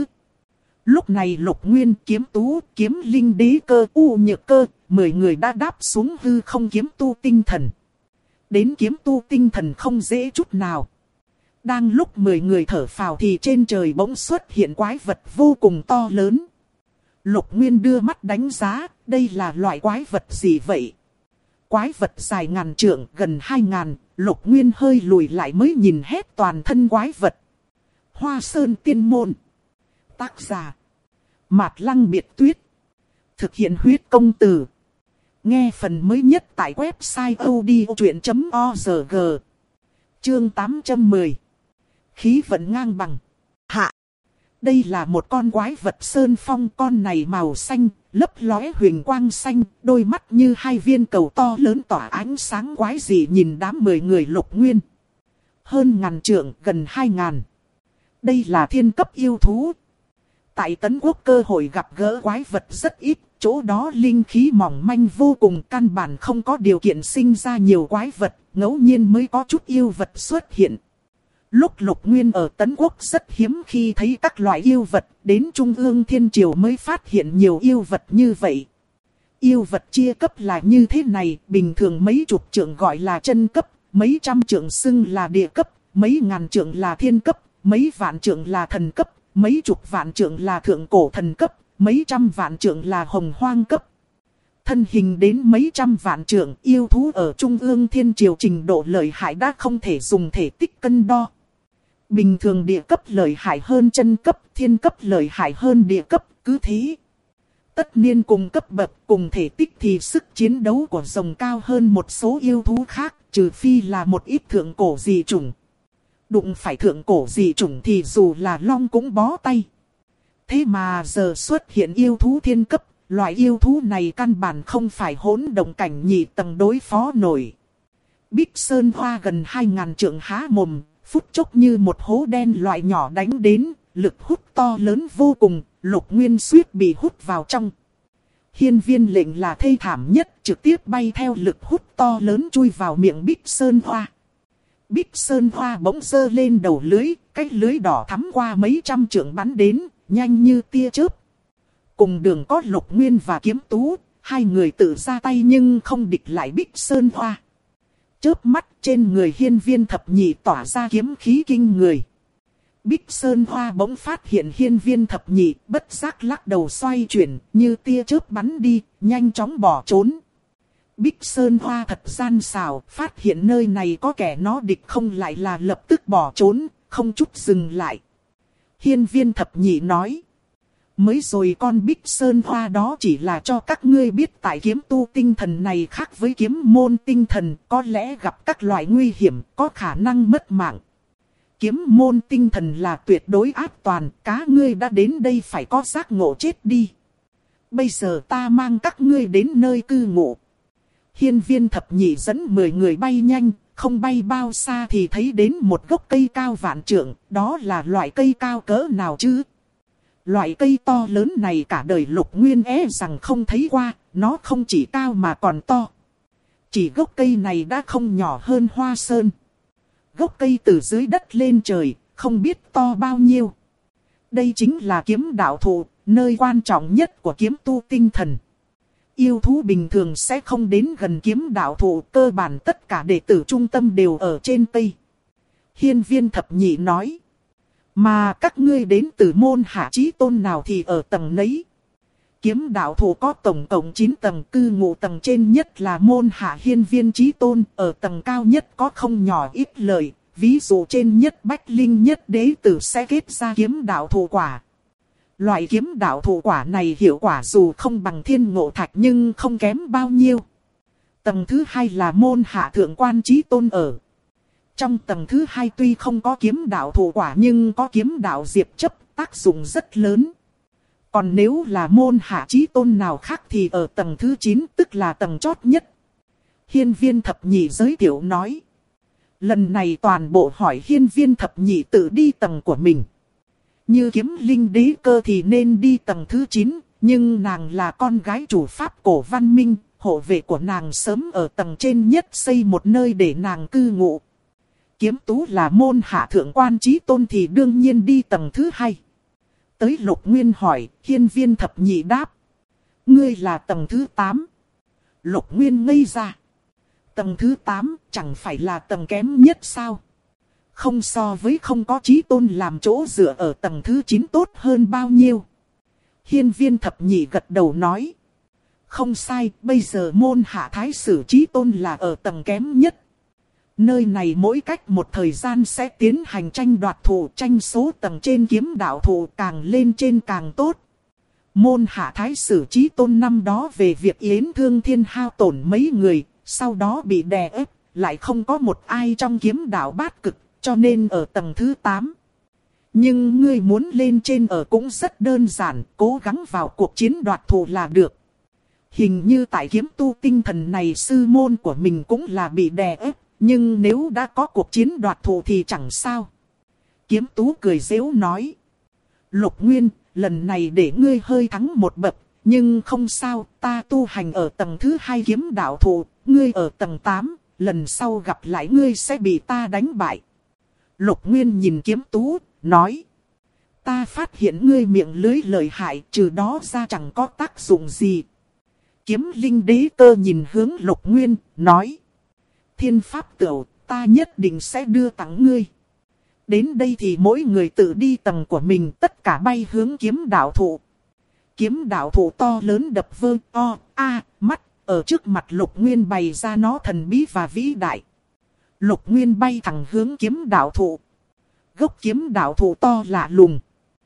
Lúc này Lục Nguyên, kiếm tú, kiếm linh đế cơ, u nhược cơ, 10 người đã đáp xuống hư không kiếm tu tinh thần. Đến kiếm tu tinh thần không dễ chút nào. Đang lúc 10 người thở phào thì trên trời bỗng xuất hiện quái vật vô cùng to lớn. Lục Nguyên đưa mắt đánh giá, đây là loại quái vật gì vậy? Quái vật dài ngàn trượng, gần 2.000, Lục Nguyên hơi lùi lại mới nhìn hết toàn thân quái vật. Hoa Sơn Tiên Môn. Tác giả Mạt Lăng Biệt Tuyết. Thực hiện huyết công từ. Nghe phần mới nhất tại website odchuyện.org. Chương 810. Khí vận ngang bằng. Hạ. Đây là một con quái vật sơn phong, con này màu xanh, lấp lóe huỳnh quang xanh, đôi mắt như hai viên cầu to lớn tỏa ánh sáng quái dị nhìn đám 10 người Lục Nguyên. Hơn ngàn trượng, gần 2.000. Đây là thiên cấp yêu thú. Tại Tấn Quốc cơ hội gặp gỡ quái vật rất ít, chỗ đó linh khí mỏng manh vô cùng, căn bản không có điều kiện sinh ra nhiều quái vật, ngẫu nhiên mới có chút yêu vật xuất hiện. Lúc Lục Nguyên ở Tấn Quốc rất hiếm khi thấy các loại yêu vật, đến Trung ương Thiên Triều mới phát hiện nhiều yêu vật như vậy. Yêu vật chia cấp là như thế này, bình thường mấy chục trượng gọi là chân cấp, mấy trăm trượng xưng là địa cấp, mấy ngàn trượng là thiên cấp, mấy vạn trượng là thần cấp, mấy chục vạn trượng là thượng cổ thần cấp, mấy trăm vạn trượng là hồng hoang cấp. Thân hình đến mấy trăm vạn trượng, yêu thú ở Trung ương Thiên Triều trình độ lợi hại đã không thể dùng thể tích cân đo. Bình thường địa cấp lợi hại hơn chân cấp, thiên cấp lợi hại hơn địa cấp, cứ thế. Tất nhiên cùng cấp bậc, cùng thể tích thì sức chiến đấu của rồng cao hơn một số yêu thú khác, trừ phi là một ít thượng cổ dị chủng. Đụng phải thượng cổ dị chủng thì dù là long cũng bó tay. Thế mà giờ xuất hiện yêu thú thiên cấp, loại yêu thú này căn bản không phải hỗn động cảnh nhị tầng đối phó nổi. Bích Sơn Hoa gần 2.000 trượng há mồm, phút chốc như một hố đen loại nhỏ đánh đến, lực hút to lớn vô cùng, Lục Nguyên suýt bị hút vào trong. Hiên Viên Lệnh là thê thảm nhất, trực tiếp bay theo lực hút to lớn chui vào miệng Bích Sơn Hoa. Bích Sơn Hoa bỗng giơ lên đầu lưới, cái lưới đỏ thắm qua mấy trăm trượng bắn đến, nhanh như tia chớp. Cùng đường có Lục Nguyên và Kiếm Tú, hai người tự ra tay nhưng không địch lại Bích Sơn Hoa. Chớp mắt trên người Hiên Viên Thập Nhị tỏa ra kiếm khí kinh người. Bích Sơn Hoa bỗng phát hiện Hiên Viên Thập Nhị, bất giác lắc đầu xoay chuyển, như tia chớp bắn đi, nhanh chóng bỏ trốn. Bích Sơn Hoa thật gian xảo, phát hiện nơi này có kẻ nó địch không lại là lập tức bỏ trốn, không chút dừng lại. Hiên Viên Thập Nhị nói. Mới rồi con Bích Sơn Hoa đó chỉ là cho các ngươi biết tại kiếm tu tinh thần này khác với kiếm môn tinh thần, có lẽ gặp các loại nguy hiểm, có khả năng mất mạng. Kiếm môn tinh thần là tuyệt đối an toàn, cá ngươi đã đến đây phải có giác ngộ chết đi. Bây giờ ta mang các ngươi đến nơi cư ngụ. Hiên Viên Thập Nhị dẫn 10 người bay nhanh, không bay bao xa thì thấy đến một gốc cây cao vạn trượng, đó là loại cây cao cỡ nào chứ? Loại cây to lớn này cả đời Lục Nguyên rằng không thấy qua, nó không chỉ cao mà còn to. Chỉ gốc cây này đã không nhỏ hơn Hoa Sơn. Gốc cây từ dưới đất lên trời, không biết to bao nhiêu. Đây chính là kiếm đạo thụ, nơi quan trọng nhất của kiếm tu tinh thần. Yêu thú bình thường sẽ không đến gần kiếm đạo thụ, cơ bản tất cả đệ tử trung tâm đều ở trên cây. Hiên Viên Thập Nhị nói. Mà các ngươi đến từ môn hạ chí tôn nào thì ở tầng nấy. Kiếm đạo thủ có tổng cộng 9 tầng, cư ngụ tầng trên nhất là môn hạ hiên viên chí tôn, ở tầng cao nhất có không nhỏ ít lợi, ví dụ trên nhất bách linh nhất đế tử sẽ kết ra kiếm đạo thủ quả. Loại kiếm đạo thủ quả này hiệu quả dù không bằng thiên ngộ thạch nhưng không kém bao nhiêu. Tầng thứ hai là môn hạ thượng quan chí tôn ở. Trong tầng thứ hai tuy không có kiếm đạo thủ quả nhưng có kiếm đạo diệp chấp, tác dụng rất lớn. Còn nếu là môn hạ chí tôn nào khác thì ở tầng thứ 9, tức là tầng chót nhất. Hiên viên thập nhị giới thiệu nói. Lần này toàn bộ hỏi hiên viên thập nhị tự đi tầng của mình. Như kiếm linh đế cơ thì nên đi tầng thứ 9, nhưng nàng là con gái chủ pháp cổ văn minh, hộ vệ của nàng sớm ở tầng trên nhất xây một nơi để nàng cư ngụ. Kiếm tú là môn hạ thượng quan chí tôn thì đương nhiên đi tầng thứ 2. Tới Lục Nguyên hỏi, hiên viên thập nhị đáp. Ngươi là tầng thứ 8. Lục Nguyên ngây ra. Tầng thứ 8 chẳng phải là tầng kém nhất sao? Không so với không có chí tôn làm chỗ dựa ở tầng thứ 9 tốt hơn bao nhiêu. Hiên viên thập nhị gật đầu nói. Không sai, bây giờ môn hạ thái sử chí tôn là ở tầng kém nhất. Nơi này mỗi cách một thời gian sẽ tiến hành tranh đoạt thủ, tranh số tầng trên kiếm đạo thủ càng lên trên càng tốt. Môn hạ thái sử chí tôn năm đó về việc yến thương thiên hao tổn mấy người, sau đó bị đè ép, lại không có một ai trong kiếm đạo bát cực, cho nên ở tầng thứ 8. Nhưng ngươi muốn lên trên ở cũng rất đơn giản, cố gắng vào cuộc chiến đoạt thủ là được. Hình như tại kiếm tu tinh thần này sư môn của mình cũng là bị đè ép. Nhưng nếu đã có cuộc chiến đoạt thủ thì chẳng sao. Kiếm tú cười giễu nói. Lục Nguyên, lần này để ngươi hơi thắng một bậc. Nhưng không sao, ta tu hành ở tầng thứ 2 kiếm đạo thủ. Ngươi ở tầng 8, lần sau gặp lại ngươi sẽ bị ta đánh bại. Lục Nguyên nhìn kiếm tú, nói. Ta phát hiện ngươi miệng lưới lợi hại, trừ đó ra chẳng có tác dụng gì. Kiếm linh đế cơ nhìn hướng Lục Nguyên, nói. Thiên pháp tửu, ta nhất định sẽ đưa tặng ngươi. Đến đây thì mỗi người tự đi tầng của mình, tất cả bay hướng kiếm đạo thụ. Kiếm đạo thụ to lớn đập vơ mắt, ở trước mặt Lục Nguyên bày ra nó thần bí và vĩ đại. Lục Nguyên bay thẳng hướng kiếm đạo thụ. Gốc kiếm đạo thụ to lạ lùng.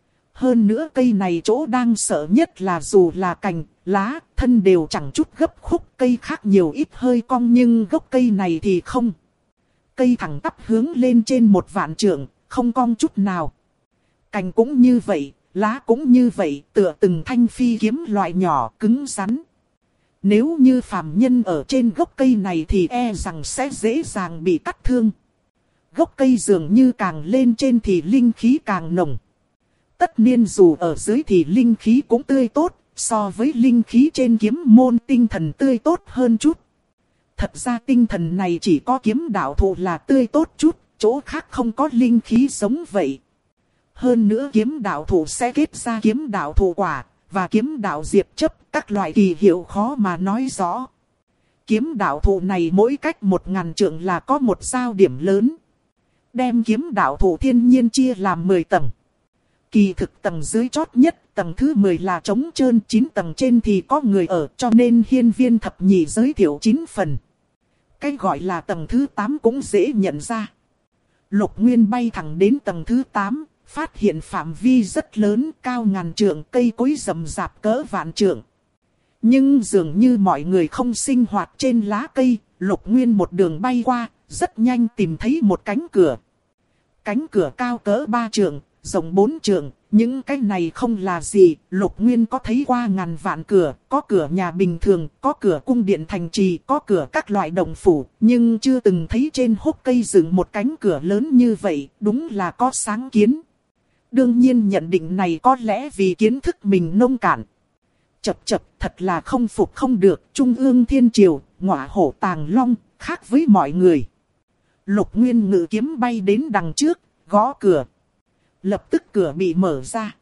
Hơn nữa cây này chỗ đang sợ nhất là dù là cành, lá, thân đều chẳng chút gấp khúc, cây khác nhiều ít hơi cong nhưng gốc cây này thì không. Cây thẳng tắp hướng lên trên 1.000 trượng, không cong chút nào. Cành cũng như vậy, lá cũng như vậy, tựa từng thanh phi kiếm loại nhỏ cứng rắn. Nếu như phàm nhân ở trên gốc cây này thì e rằng sẽ dễ dàng bị cắt thương. Gốc cây dường như càng lên trên thì linh khí càng nồng. Tất nhiên dù ở dưới thì linh khí cũng tươi tốt, so với linh khí trên kiếm môn tinh thần tươi tốt hơn chút. Thật ra tinh thần này chỉ có kiếm đạo thụ là tươi tốt chút, chỗ khác không có linh khí giống vậy. Hơn nữa kiếm đạo thụ sẽ kết ra kiếm đạo thụ quả, và kiếm đạo diệp chấp, các loại kỳ hiệu khó mà nói rõ. Kiếm đạo thụ này mỗi cách 1.000 trượng là có một giao điểm lớn. Đem kiếm đạo thụ thiên nhiên chia làm 10 tầng. Kỳ thực tầng dưới chót nhất, tầng thứ 10 là trống trơn, 9 tầng trên thì có người ở, cho nên hiên viên thập nhị giới thiệu 9 phần. Cái gọi là tầng thứ 8 cũng dễ nhận ra. Lục Nguyên bay thẳng đến tầng thứ 8, phát hiện phạm vi rất lớn, cao ngàn trượng, cây cối rậm rạp cỡ vạn trượng. Nhưng dường như mọi người không sinh hoạt trên lá cây, Lục Nguyên một đường bay qua, rất nhanh tìm thấy một cánh cửa. Cánh cửa cao cỡ 3 trượng, rộng 4 trượng, những cái này không là gì, Lục Nguyên có thấy qua ngàn vạn cửa, có cửa nhà bình thường, có cửa cung điện thành trì, có cửa các loại động phủ, nhưng chưa từng thấy trên hốc cây dựng một cánh cửa lớn như vậy, đúng là có sáng kiến. Đương nhiên nhận định này có lẽ vì kiến thức mình nông cạn. Chập thật là không phục không được, Trung ương Thiên Triều, ngọa hổ tàng long, khác với mọi người. Lục Nguyên ngự kiếm bay đến đằng trước, gõ cửa. Lập tức cửa bị mở ra.